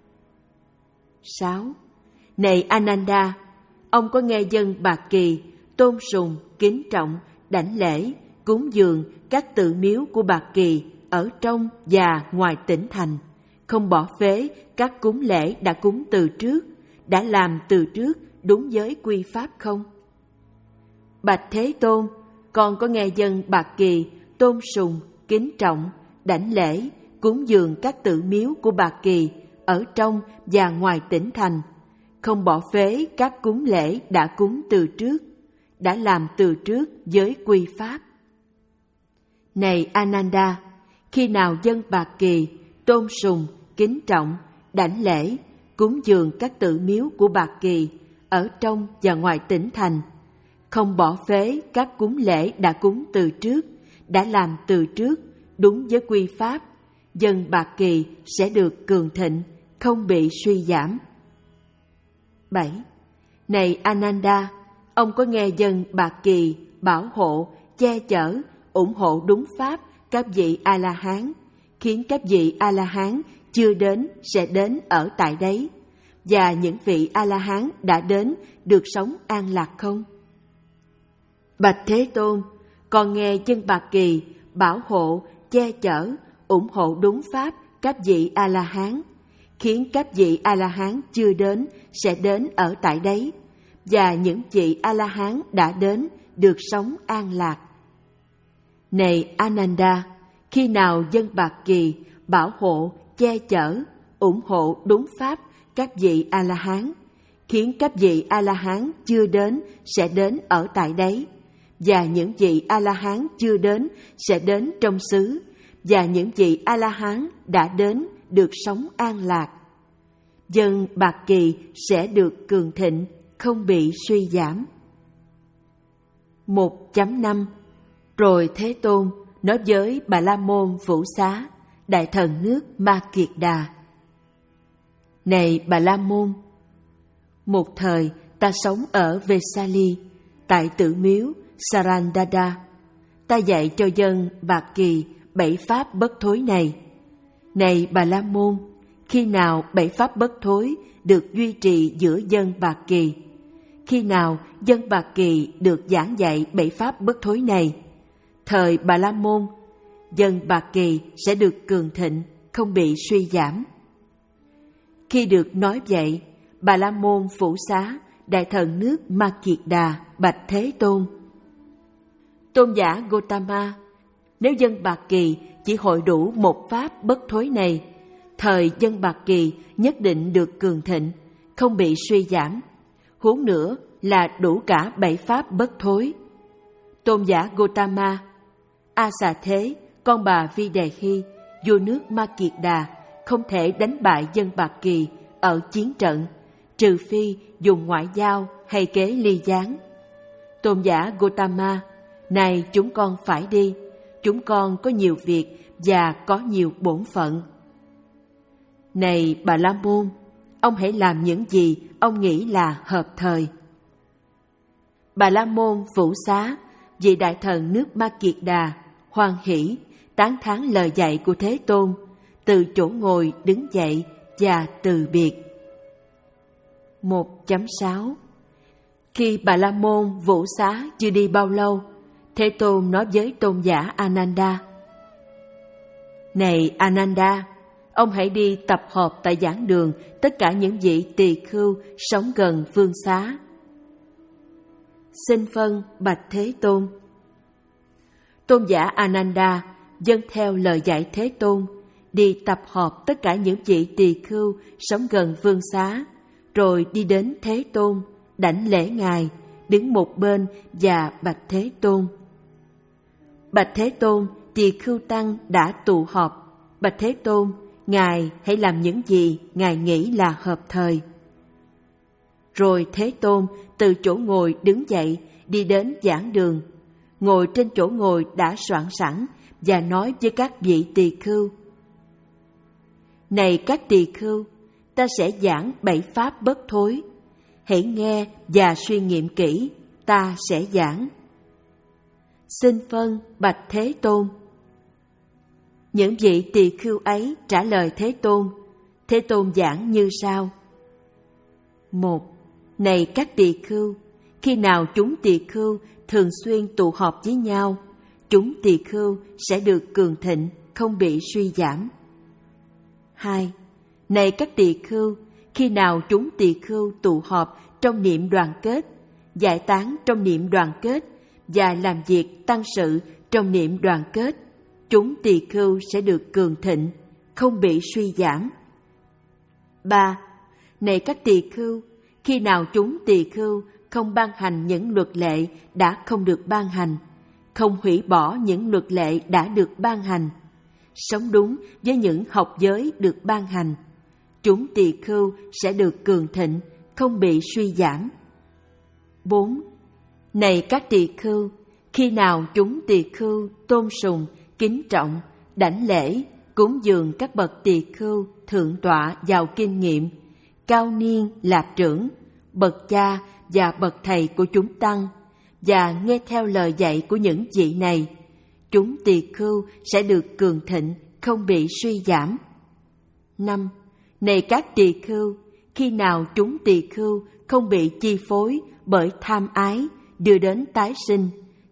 Sáu, này Ananda, ông có nghe dân Bạc Kỳ tôn sùng, kính trọng, đảnh lễ, cúng dường các tự miếu của Bạc Kỳ ở trong và ngoài tỉnh thành, không bỏ phế các cúng lễ đã cúng từ trước, đã làm từ trước đúng với quy pháp không? Bạch Thế Tôn, con có nghe dân Bạc Kỳ tôn sùng, kính trọng, đảnh lễ, cúng dường các tự miếu của Bạc Kỳ ở trong và ngoài tỉnh thành, không bỏ phế các cúng lễ đã cúng từ trước, đã làm từ trước với quy pháp. Này Ananda, khi nào dân Bạc Kỳ tôn sùng, kính trọng, đảnh lễ, cúng dường các tự miếu của Bạc Kỳ ở trong và ngoài tỉnh thành, không bỏ phế các cúng lễ đã cúng từ trước, đã làm từ trước đúng với quy pháp, dân Bạc Kỳ sẽ được cường thịnh, không bị suy giảm. Bảy, này Ananda, ông có nghe dân Bạc Kỳ bảo hộ, che chở, ủng hộ đúng pháp các vị A-la-hán, khiến các vị A-la-hán chưa đến sẽ đến ở tại đấy, và những vị A-la-hán đã đến được sống an lạc không? Bạch Thế Tôn, con nghe Dân Bạc Kỳ bảo hộ, che chở, ủng hộ đúng pháp các vị A-la-hán, khiến các vị A-la-hán chưa đến sẽ đến ở tại đấy, và những vị A-la-hán đã đến được sống an lạc. Này Ananda, khi nào Dân Bạc Kỳ bảo hộ, che chở, ủng hộ đúng pháp các vị A-la-hán, khiến các vị A-la-hán chưa đến sẽ đến ở tại đấy, và những vị A-la-hán chưa đến sẽ đến trong xứ, và những vị A-la-hán đã đến được sống an lạc. Dân Bạc Kỳ sẽ được cường thịnh, không bị suy giảm. một chấm năm. Rồi Thế Tôn nói với Bà La Môn Vũ Xá, đại thần nước Ma Kiệt Đà: Này Bà La Môn, một thời ta sống ở Vesali, tại tự miếu Sarandada. Ta dạy cho dân Bạc Kỳ bảy pháp bất thối này. Này Bà La Môn, khi nào bảy pháp bất thối được duy trì giữa dân Bạc Kỳ? Khi nào dân Bạc Kỳ được giảng dạy bảy pháp bất thối này? Thời Bà La Môn, dân Bạc Kỳ sẽ được cường thịnh, không bị suy giảm. Khi được nói vậy, Bà La Môn Phủ Xá, đại thần nước Ma Kiệt Đà bạch Thế Tôn: Tôn giả Gotama, nếu dân Bạc Kỳ chỉ hội đủ một pháp bất thối này, thời dân Bạc Kỳ nhất định được cường thịnh, không bị suy giảm. Huống nữa là đủ cả bảy pháp bất thối. Tôn giả Gotama, A Xà Thế, con bà Vi Đề Hy, vua nước Ma Kiệt Đà, không thể đánh bại dân Bạc Kỳ ở chiến trận, trừ phi dùng ngoại giao hay kế ly gián. Tôn giả Gotama, này chúng con phải đi, chúng con có nhiều việc và có nhiều bổn phận. Này Bà La Môn, ông hãy làm những gì ông nghĩ là hợp thời. Bà La Môn Vũ Xá, vị đại thần nước Ma Kiệt Đà, hoan hỷ tán thán lời dạy của Thế Tôn, từ chỗ ngồi đứng dậy và từ biệt. một chấm sáu. Khi Bà La Môn Vũ Xá chưa đi bao lâu, Thế Tôn nói với tôn giả Ananda: Này Ananda, ông hãy đi tập hợp tại giảng đường tất cả những vị tỳ khưu sống gần phương xá. Xin phân bạch Thế Tôn. Tôn giả Ananda dâng theo lời dạy Thế Tôn, đi tập hợp tất cả những vị tỳ khưu sống gần phương xá, rồi đi đến Thế Tôn, đảnh lễ Ngài, đứng một bên và bạch Thế Tôn: Bạch Thế Tôn, tỳ khưu tăng đã tụ họp. Bạch Thế Tôn, Ngài hãy làm những gì Ngài nghĩ là hợp thời. Rồi Thế Tôn từ chỗ ngồi đứng dậy, đi đến giảng đường, ngồi trên chỗ ngồi đã soạn sẵn và nói với các vị tỳ khưu: Này các tỳ khưu, ta sẽ giảng bảy pháp bất thối. Hãy nghe và suy nghiệm kỹ, ta sẽ giảng. Xin phân bạch Thế Tôn. Những vị tỳ khưu ấy trả lời Thế Tôn. Thế Tôn giảng như sau: Một, này các tỳ khưu, khi nào chúng tỳ khưu thường xuyên tụ họp với nhau, chúng tỳ khưu sẽ được cường thịnh, không bị suy giảm. Hai, này các tỳ khưu, khi nào chúng tỳ khưu tụ họp trong niệm đoàn kết, giải tán trong niệm đoàn kết và làm việc tăng sự trong niệm đoàn kết, chúng tỳ khưu sẽ được cường thịnh, không bị suy giảm. Ba, này các tỳ khưu, khi nào chúng tỳ khưu không ban hành những luật lệ đã không được ban hành, không hủy bỏ những luật lệ đã được ban hành, sống đúng với những học giới được ban hành, chúng tỳ khưu sẽ được cường thịnh, không bị suy giảm. Bốn, này các tỳ khưu, khi nào chúng tỳ khưu tôn sùng, kính trọng, đảnh lễ, cúng dường các bậc tỳ khưu thượng tọa giàu kinh nghiệm, cao niên lạp trưởng, bậc cha và bậc thầy của chúng tăng, và nghe theo lời dạy của những vị này, chúng tỳ khưu sẽ được cường thịnh, không bị suy giảm. Năm, này các tỳ khưu, khi nào chúng tỳ khưu không bị chi phối bởi tham ái đưa đến tái sinh,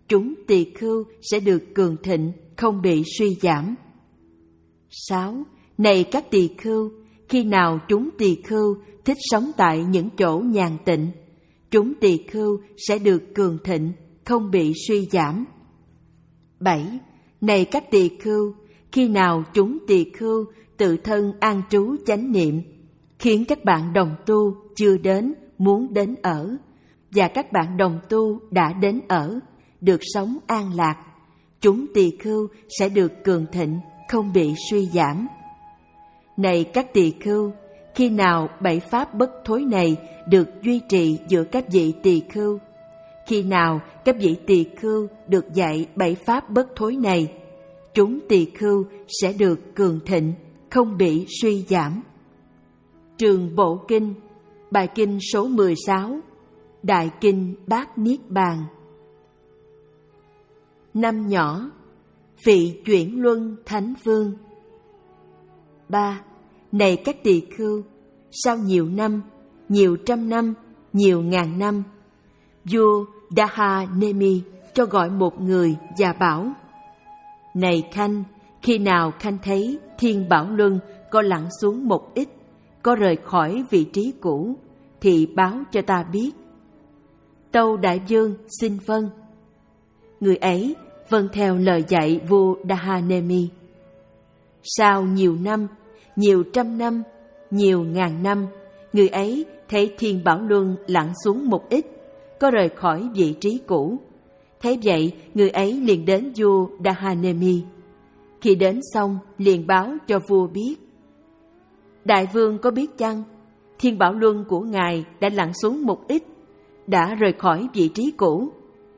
chúng tỳ khưu sẽ được cường thịnh, không bị suy giảm. Sáu. Này các tỳ khưu, khi nào chúng tỳ khưu thích sống tại những chỗ nhàn tịnh, chúng tỳ khưu sẽ được cường thịnh, không bị suy giảm. Bảy. Này các tỳ khưu, khi nào chúng tỳ khưu tự thân an trú chánh niệm, khiến các bạn đồng tu chưa đến muốn đến ở, và các bạn đồng tu đã đến ở, được sống an lạc, chúng tỳ khưu sẽ được cường thịnh, không bị suy giảm. Này các tỳ khưu, khi nào bảy pháp bất thối này được duy trì giữa các vị tỳ khưu, khi nào các vị tỳ khưu được dạy bảy pháp bất thối này, chúng tỳ khưu sẽ được cường thịnh, không bị suy giảm. Trường Bộ Kinh, bài kinh số mười sáu, Đại Kinh Bát Niết Bàn. Năm nhỏ, vị chuyển luân thánh vương. Ba. Này các tỳ khưu, sau nhiều năm, nhiều trăm năm, nhiều ngàn năm, vua Dahanemi cho gọi một người và bảo: Này Khanh, khi nào Khanh thấy Thiên Bảo Luân có lặn xuống một ít, có rời khỏi vị trí cũ, thì báo cho ta biết. Tâu Đại Vương xin vâng. Người ấy vâng theo lời dạy vua Dahanemi. Sau nhiều năm, nhiều trăm năm, nhiều ngàn năm, người ấy thấy Thiên Bảo Luân lặn xuống một ít, có rời khỏi vị trí cũ. Thế vậy, người ấy liền đến vua Dahanemi. Khi đến xong, liền báo cho vua biết. Đại vương có biết chăng, Thiên Bảo Luân của ngài đã lặn xuống một ít, đã rời khỏi vị trí cũ.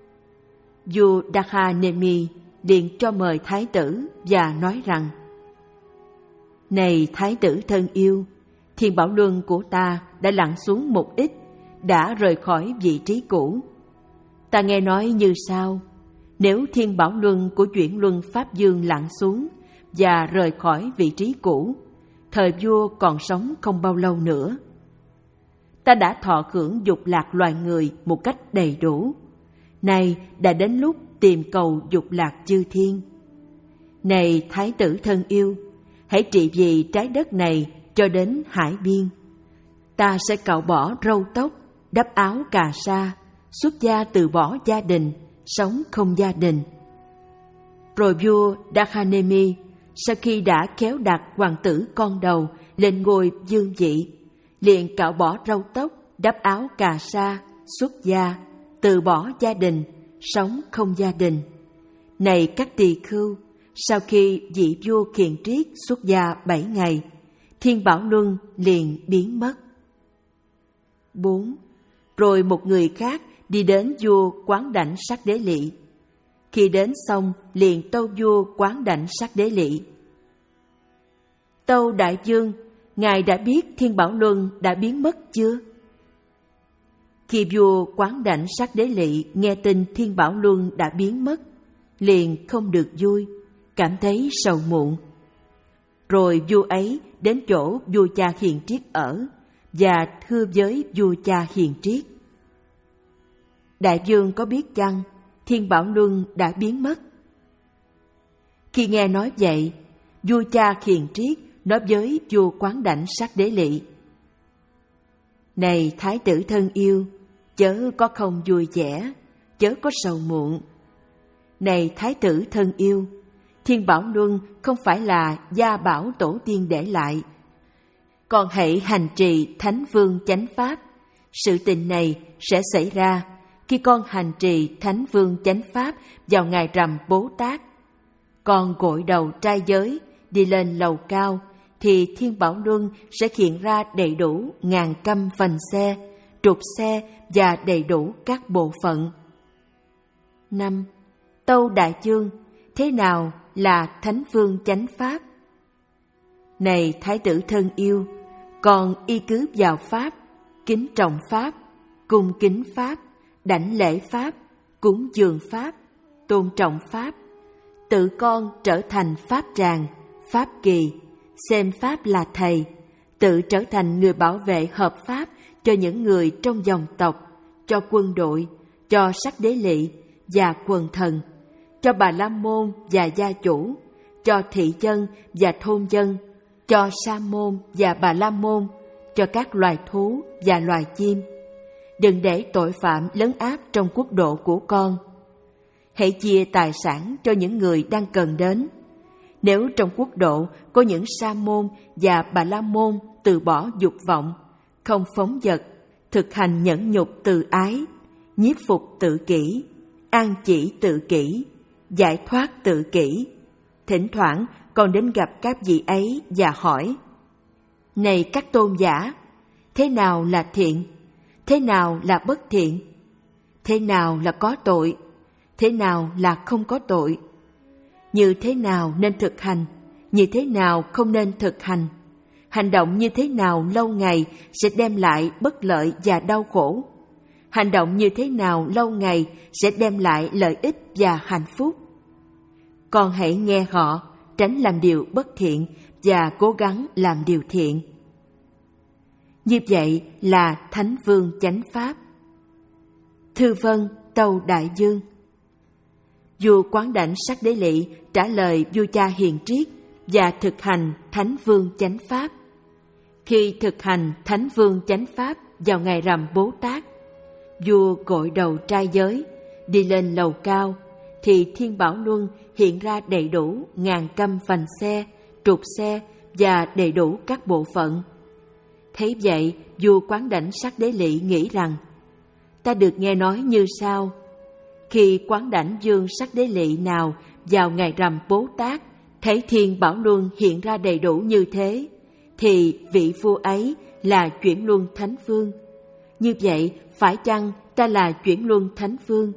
Vua Dahanemi liền cho mời thái tử và nói rằng: Này thái tử thân yêu, Thiên Bảo Luân của ta đã lặn xuống một ít, đã rời khỏi vị trí cũ. Ta nghe nói như sau: nếu Thiên Bảo Luân của chuyển luân Pháp Dương lặn xuống và rời khỏi vị trí cũ, thời vua còn sống không bao lâu nữa. Ta đã thọ hưởng dục lạc loài người một cách đầy đủ. Nay đã đến lúc tìm cầu dục lạc chư thiên. Này thái tử thân yêu, hãy trị vì trái đất này cho đến hải biên. Ta sẽ cạo bỏ râu tóc, đắp áo cà sa, xuất gia từ bỏ gia đình, sống không gia đình. Rồi vua Dahanemi, sau khi đã khéo đặt hoàng tử con đầu lên ngôi vương vị, liền cạo bỏ râu tóc, đắp áo cà sa, xuất gia, từ bỏ gia đình, sống không gia đình. Này các tỳ khưu, sau khi vị vua Khiển Triết xuất gia bảy ngày, Thiên Bảo Luân liền biến mất. Bốn. Rồi một người khác đi đến vua Quán Đảnh Sắc Đế Lị. Khi đến xong, liền tâu vua Quán Đảnh Sắc Đế Lị: Tâu đại vương, ngài đã biết Thiên Bảo Luân đã biến mất chưa? Khi vua Quán Đảnh Sắc Đế Lị nghe tin Thiên Bảo Luân đã biến mất, liền không được vui, cảm thấy sầu muộn. Rồi vua ấy đến chỗ vua cha Hiền Triết ở và thưa với vua cha Hiền Triết: Đại vương có biết chăng, Thiên Bảo Luân đã biến mất? Khi nghe nói vậy, vua cha Hiền Triết nói với vua Quán Đảnh Sắc Đế Lị: Này thái tử thân yêu, chớ có không vui vẻ, chớ có sầu muộn. Này thái tử thân yêu, Thiên Bảo Luân không phải là gia bảo tổ tiên để lại. Còn hãy hành trì Thánh Vương Chánh Pháp. Sự tình này sẽ xảy ra khi con hành trì Thánh Vương Chánh Pháp vào ngày rằm Bố Tát. Con gội đầu trai giới, đi lên lầu cao, thì Thiên Bảo Luân sẽ hiện ra đầy đủ ngàn căm phành xe, trục xe và đầy đủ các bộ phận. Năm. Tâu đại vương, thế nào là Thánh Vương Chánh Pháp? Này thái tử thân yêu, con y cứ vào Pháp, kính trọng Pháp, cung kính Pháp, đảnh lễ Pháp, cúng dường Pháp, tôn trọng Pháp, tự con trở thành Pháp tràng, Pháp kỳ, xem Pháp là thầy, tự trở thành người bảo vệ hợp Pháp cho những người trong dòng tộc, cho quân đội, cho Sắc Đế Lị và quần thần, cho Bà La Môn và gia chủ, cho thị dân và thôn dân, cho Sa Môn và Bà La Môn, cho các loài thú và loài chim. Đừng để tội phạm lấn áp trong quốc độ của con. Hãy chia tài sản cho những người đang cần đến. Nếu trong quốc độ có những Sa Môn và Bà La Môn từ bỏ dục vọng, không phóng dật, thực hành nhẫn nhục từ ái, nhiếp phục tự kỷ, an chỉ tự kỷ, giải thoát tự kỷ, thỉnh thoảng còn đến gặp các vị ấy và hỏi: Này các tôn giả, thế nào là thiện? Thế nào là bất thiện? Thế nào là có tội? Thế nào là không có tội? Như thế nào nên thực hành? Như thế nào không nên thực hành? Hành động như thế nào lâu ngày sẽ đem lại bất lợi và đau khổ? Hành động như thế nào lâu ngày sẽ đem lại lợi ích và hạnh phúc? Con hãy nghe họ, tránh làm điều bất thiện và cố gắng làm điều thiện. Như vậy là Thánh Vương Chánh Pháp. Thư vân Tâu Đại Dương. Vua Quán Đảnh Sắc Đế Lị trả lời vua cha hiền triết và thực hành Thánh Vương Chánh Pháp. Khi thực hành Thánh Vương Chánh Pháp vào ngày rằm Bố Tát, vua gội đầu trai giới, đi lên lầu cao, thì Thiên Bảo Luân hiện ra đầy đủ ngàn căm phành xe, trục xe và đầy đủ các bộ phận. Thấy vậy, vua Quán Đảnh Sắc Đế Lị nghĩ rằng: ta được nghe nói như sau: khi Quán Đảnh Dương Sắc Đế Lị nào vào ngày rằm Bố Tát thấy Thiên Bảo Luân hiện ra đầy đủ như thế, thì vị vua ấy là Chuyển Luân Thánh Vương. Như vậy, phải chăng ta là Chuyển Luân Thánh Vương?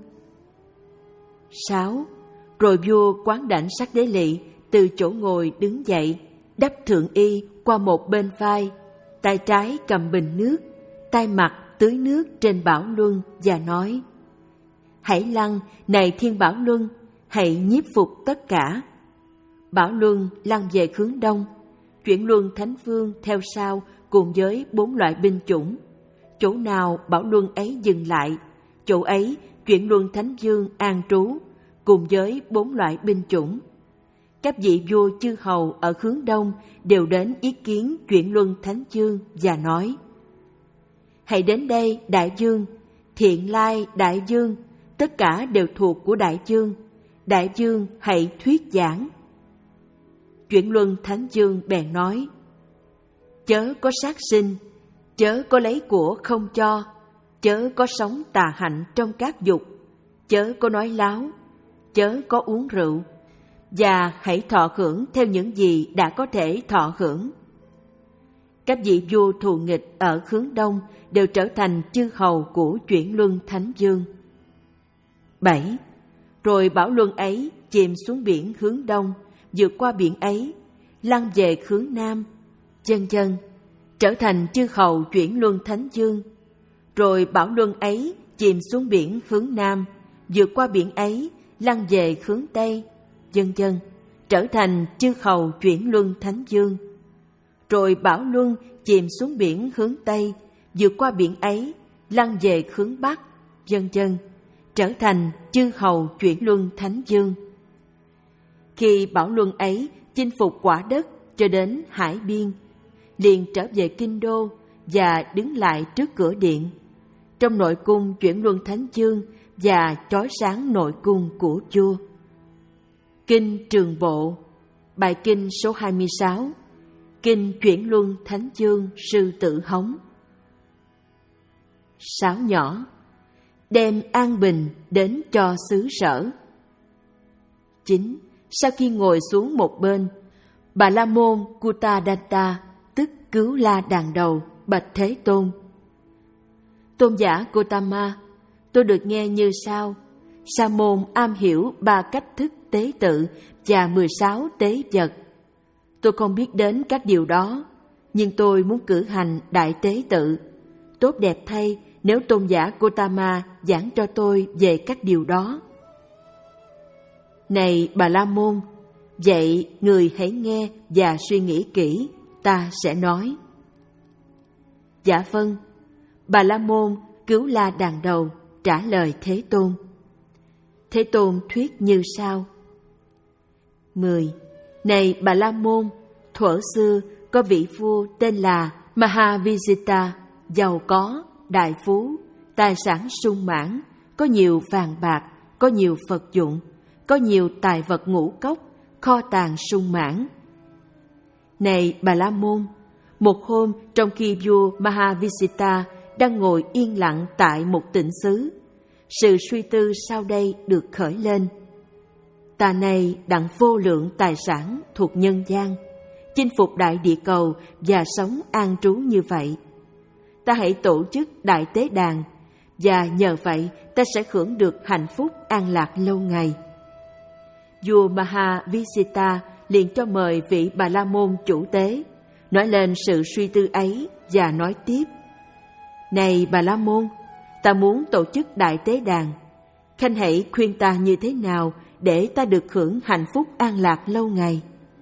Sáu. Rồi vua Quán Đảnh Sắc Đế Lị từ chỗ ngồi đứng dậy, đắp thượng y qua một bên vai, tay trái cầm bình nước, tay mặt tưới nước trên Bảo Luân và nói: hãy lăn, này Thiên Bảo Luân, hãy nhiếp phục tất cả. Bảo Luân lăn về hướng đông, Chuyển Luân Thánh Vương theo sau cùng với bốn loại binh chủng. Chỗ nào Bảo Luân ấy dừng lại, chỗ ấy Chuyển Luân Thánh Vương an trú cùng với bốn loại binh chủng. Các vị vua chư hầu ở hướng đông đều đến ý kiến Chuyển Luân Thánh Vương và nói: hãy đến đây Đại Dương, Thiện Lai Đại Dương, tất cả đều thuộc của Đại Dương. Đại Dương hãy thuyết giảng. Chuyển Luân Thánh Vương bèn nói: chớ có sát sinh, chớ có lấy của không cho, chớ có sống tà hạnh trong các dục, chớ có nói láo, chớ có uống rượu, và hãy thọ hưởng theo những gì đã có thể thọ hưởng. Các vị vua thù nghịch ở hướng đông đều trở thành chư hầu của Chuyển Luân Thánh Vương. Bảy. Rồi Bảo Luân ấy chìm xuống biển hướng đông, vượt qua biển ấy, lăn về hướng nam, vân vân, trở thành chư hầu Chuyển Luân Thánh Vương. Rồi Bảo Luân ấy chìm xuống biển hướng nam, vượt qua biển ấy, lăn về hướng tây, vân vân, trở thành chư hầu Chuyển Luân Thánh Vương. Rồi Bảo Luân chìm xuống biển hướng tây, vượt qua biển ấy, lăn về hướng bắc, vân vân, trở thành chư hầu Chuyển Luân Thánh Vương. Khi Bảo Luân ấy chinh phục quả đất cho đến hải biên, liền trở về kinh đô và đứng lại trước cửa điện, trong nội cung Chuyển Luân Thánh Vương và chói sáng nội cung của vua. Kinh Trường Bộ, bài kinh số hai mươi sáu, Kinh Chuyển Luân Thánh Vương Sư Tử Hống. Sáu nhỏ, đem an bình đến cho xứ sở. Chín. Sau khi ngồi xuống một bên, Bà La Môn Kutadatta, tức Cứu La Đàn Đầu, bạch Thế Tôn: tôn giả Gotama, tôi được nghe như sau: Sa môn am hiểu ba cách thức tế tự và mười sáu tế vật. Tôi không biết đến các điều đó, nhưng tôi muốn cử hành đại tế tự. Tốt đẹp thay nếu tôn giả Gotama giảng cho tôi về các điều đó. Này Bà La Môn, vậy người hãy nghe và suy nghĩ kỹ, ta sẽ nói. Dạ vâng. Bà La Môn Cứu La Đàn Đầu trả lời Thế Tôn: Thế Tôn thuyết như sau. mười. Này Bà La Môn, thuở xưa có vị vua tên là Mahavijita, giàu có, đại phú, tài sản sung mãn, có nhiều vàng bạc, có nhiều vật dụng, có nhiều tài vật ngũ cốc, kho tàng sung mãn. Này Bà La Môn, một hôm trong khi vua Mahavijita đang ngồi yên lặng tại một tịnh xứ, sự suy tư sau đây được khởi lên. Ta này đặng vô lượng tài sản thuộc nhân gian, chinh phục đại địa cầu và sống an trú như vậy. Ta hãy tổ chức đại tế đàn, và nhờ vậy ta sẽ hưởng được hạnh phúc an lạc lâu ngày. Vua Mahavijita liền cho mời vị Bà La Môn chủ tế, nói lên sự suy tư ấy và nói tiếp. Này Bà La Môn, ta muốn tổ chức đại tế đàn. Khanh hãy khuyên ta như thế nào để ta được hưởng hạnh phúc an lạc lâu ngày.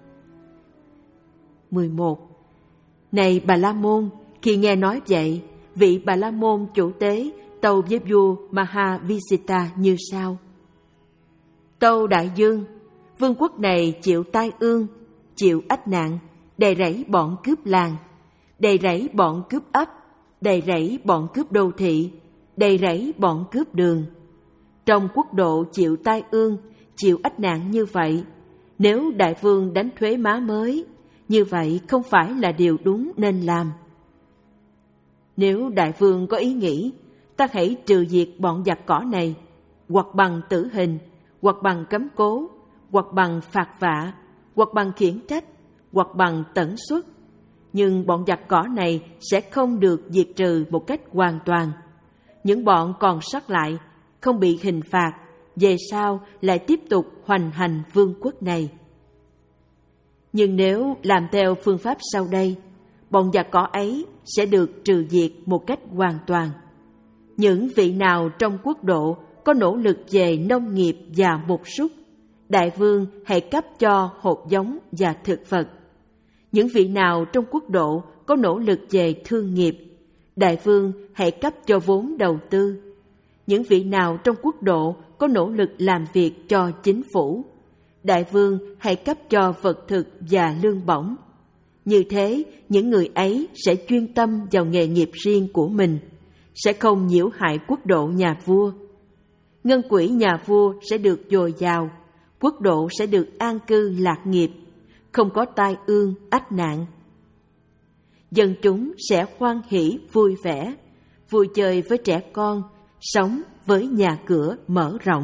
mười một. Này Bà La Môn, khi nghe nói vậy, vị Bà La Môn chủ tế tâu với vua Mahavijita như sau. Tâu đại dương, vương quốc này chịu tai ương, chịu ách nạn, đầy rẫy bọn cướp làng, đầy rẫy bọn cướp ấp, đầy rẫy bọn cướp đô thị, đầy rẫy bọn cướp đường. Trong quốc độ chịu tai ương, chịu ách nạn như vậy, nếu đại vương đánh thuế má mới, như vậy không phải là điều đúng nên làm. Nếu đại vương có ý nghĩ, ta hãy trừ diệt bọn giặc cỏ này, hoặc bằng tử hình, hoặc bằng cấm cố, hoặc bằng phạt vạ, hoặc bằng khiển trách, hoặc bằng tẩn xuất. Nhưng bọn giặc cỏ này sẽ không được diệt trừ một cách hoàn toàn. Những bọn còn sót lại không bị hình phạt, về sau lại tiếp tục hoành hành vương quốc này. Nhưng nếu làm theo phương pháp sau đây, bọn giặc cỏ ấy sẽ được trừ diệt một cách hoàn toàn. Những vị nào trong quốc độ có nỗ lực về nông nghiệp và mục súc, đại vương hãy cấp cho hột giống và thực vật. Những vị nào trong quốc độ có nỗ lực về thương nghiệp, đại vương hãy cấp cho vốn đầu tư. Những vị nào trong quốc độ có nỗ lực làm việc cho chính phủ, đại vương hãy cấp cho vật thực và lương bổng. Như thế, những người ấy sẽ chuyên tâm vào nghề nghiệp riêng của mình, sẽ không nhiễu hại quốc độ nhà vua. Ngân quỹ nhà vua sẽ được dồi dào, quốc độ sẽ được an cư lạc nghiệp, không có tai ương, ách nạn. Dân chúng sẽ hoan hỷ vui vẻ, vui chơi với trẻ con, sống với nhà cửa mở rộng.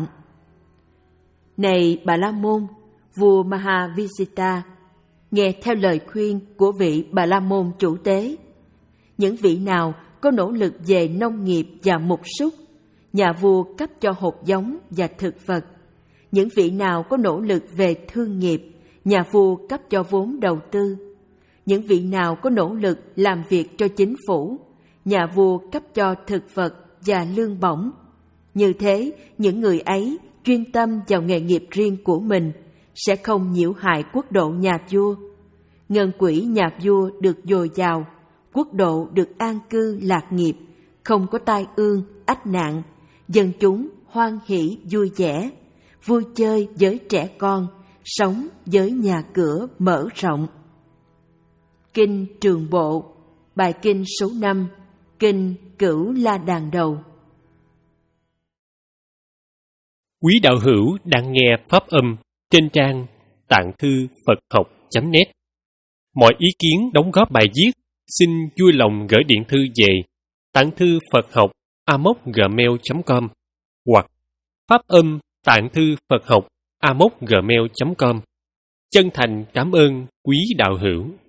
Này Bà La Môn, vua Mahavijita, nghe theo lời khuyên của vị Bà La Môn chủ tế. Những vị nào có nỗ lực về nông nghiệp và mục súc, nhà vua cấp cho hột giống và thực vật. Những vị nào có nỗ lực về thương nghiệp, nhà vua cấp cho vốn đầu tư. Những vị nào có nỗ lực làm việc cho chính phủ, nhà vua cấp cho thực vật và lương bổng. Như thế, những người ấy chuyên tâm vào nghề nghiệp riêng của mình, sẽ không nhiễu hại quốc độ nhà vua. Ngân quỹ nhà vua được dồi dào, quốc độ được an cư lạc nghiệp, không có tai ương, ách nạn. Dân chúng hoan hỷ vui vẻ, vui chơi với trẻ con, sống với nhà cửa mở rộng. Kinh Trường Bộ, bài kinh số năm, kinh Cửu La Đàn Đầu. Quý đạo hữu đang nghe pháp âm trên trang tạng thư Phật học chấm net. Mọi ý kiến đóng góp bài viết xin vui lòng gửi điện thư về tạng thư Phật học a mốc gmail chấm com hoặc pháp âm tạng thư Phật học a mốc gmail chấm com. Chân thành cảm ơn quý đạo hữu.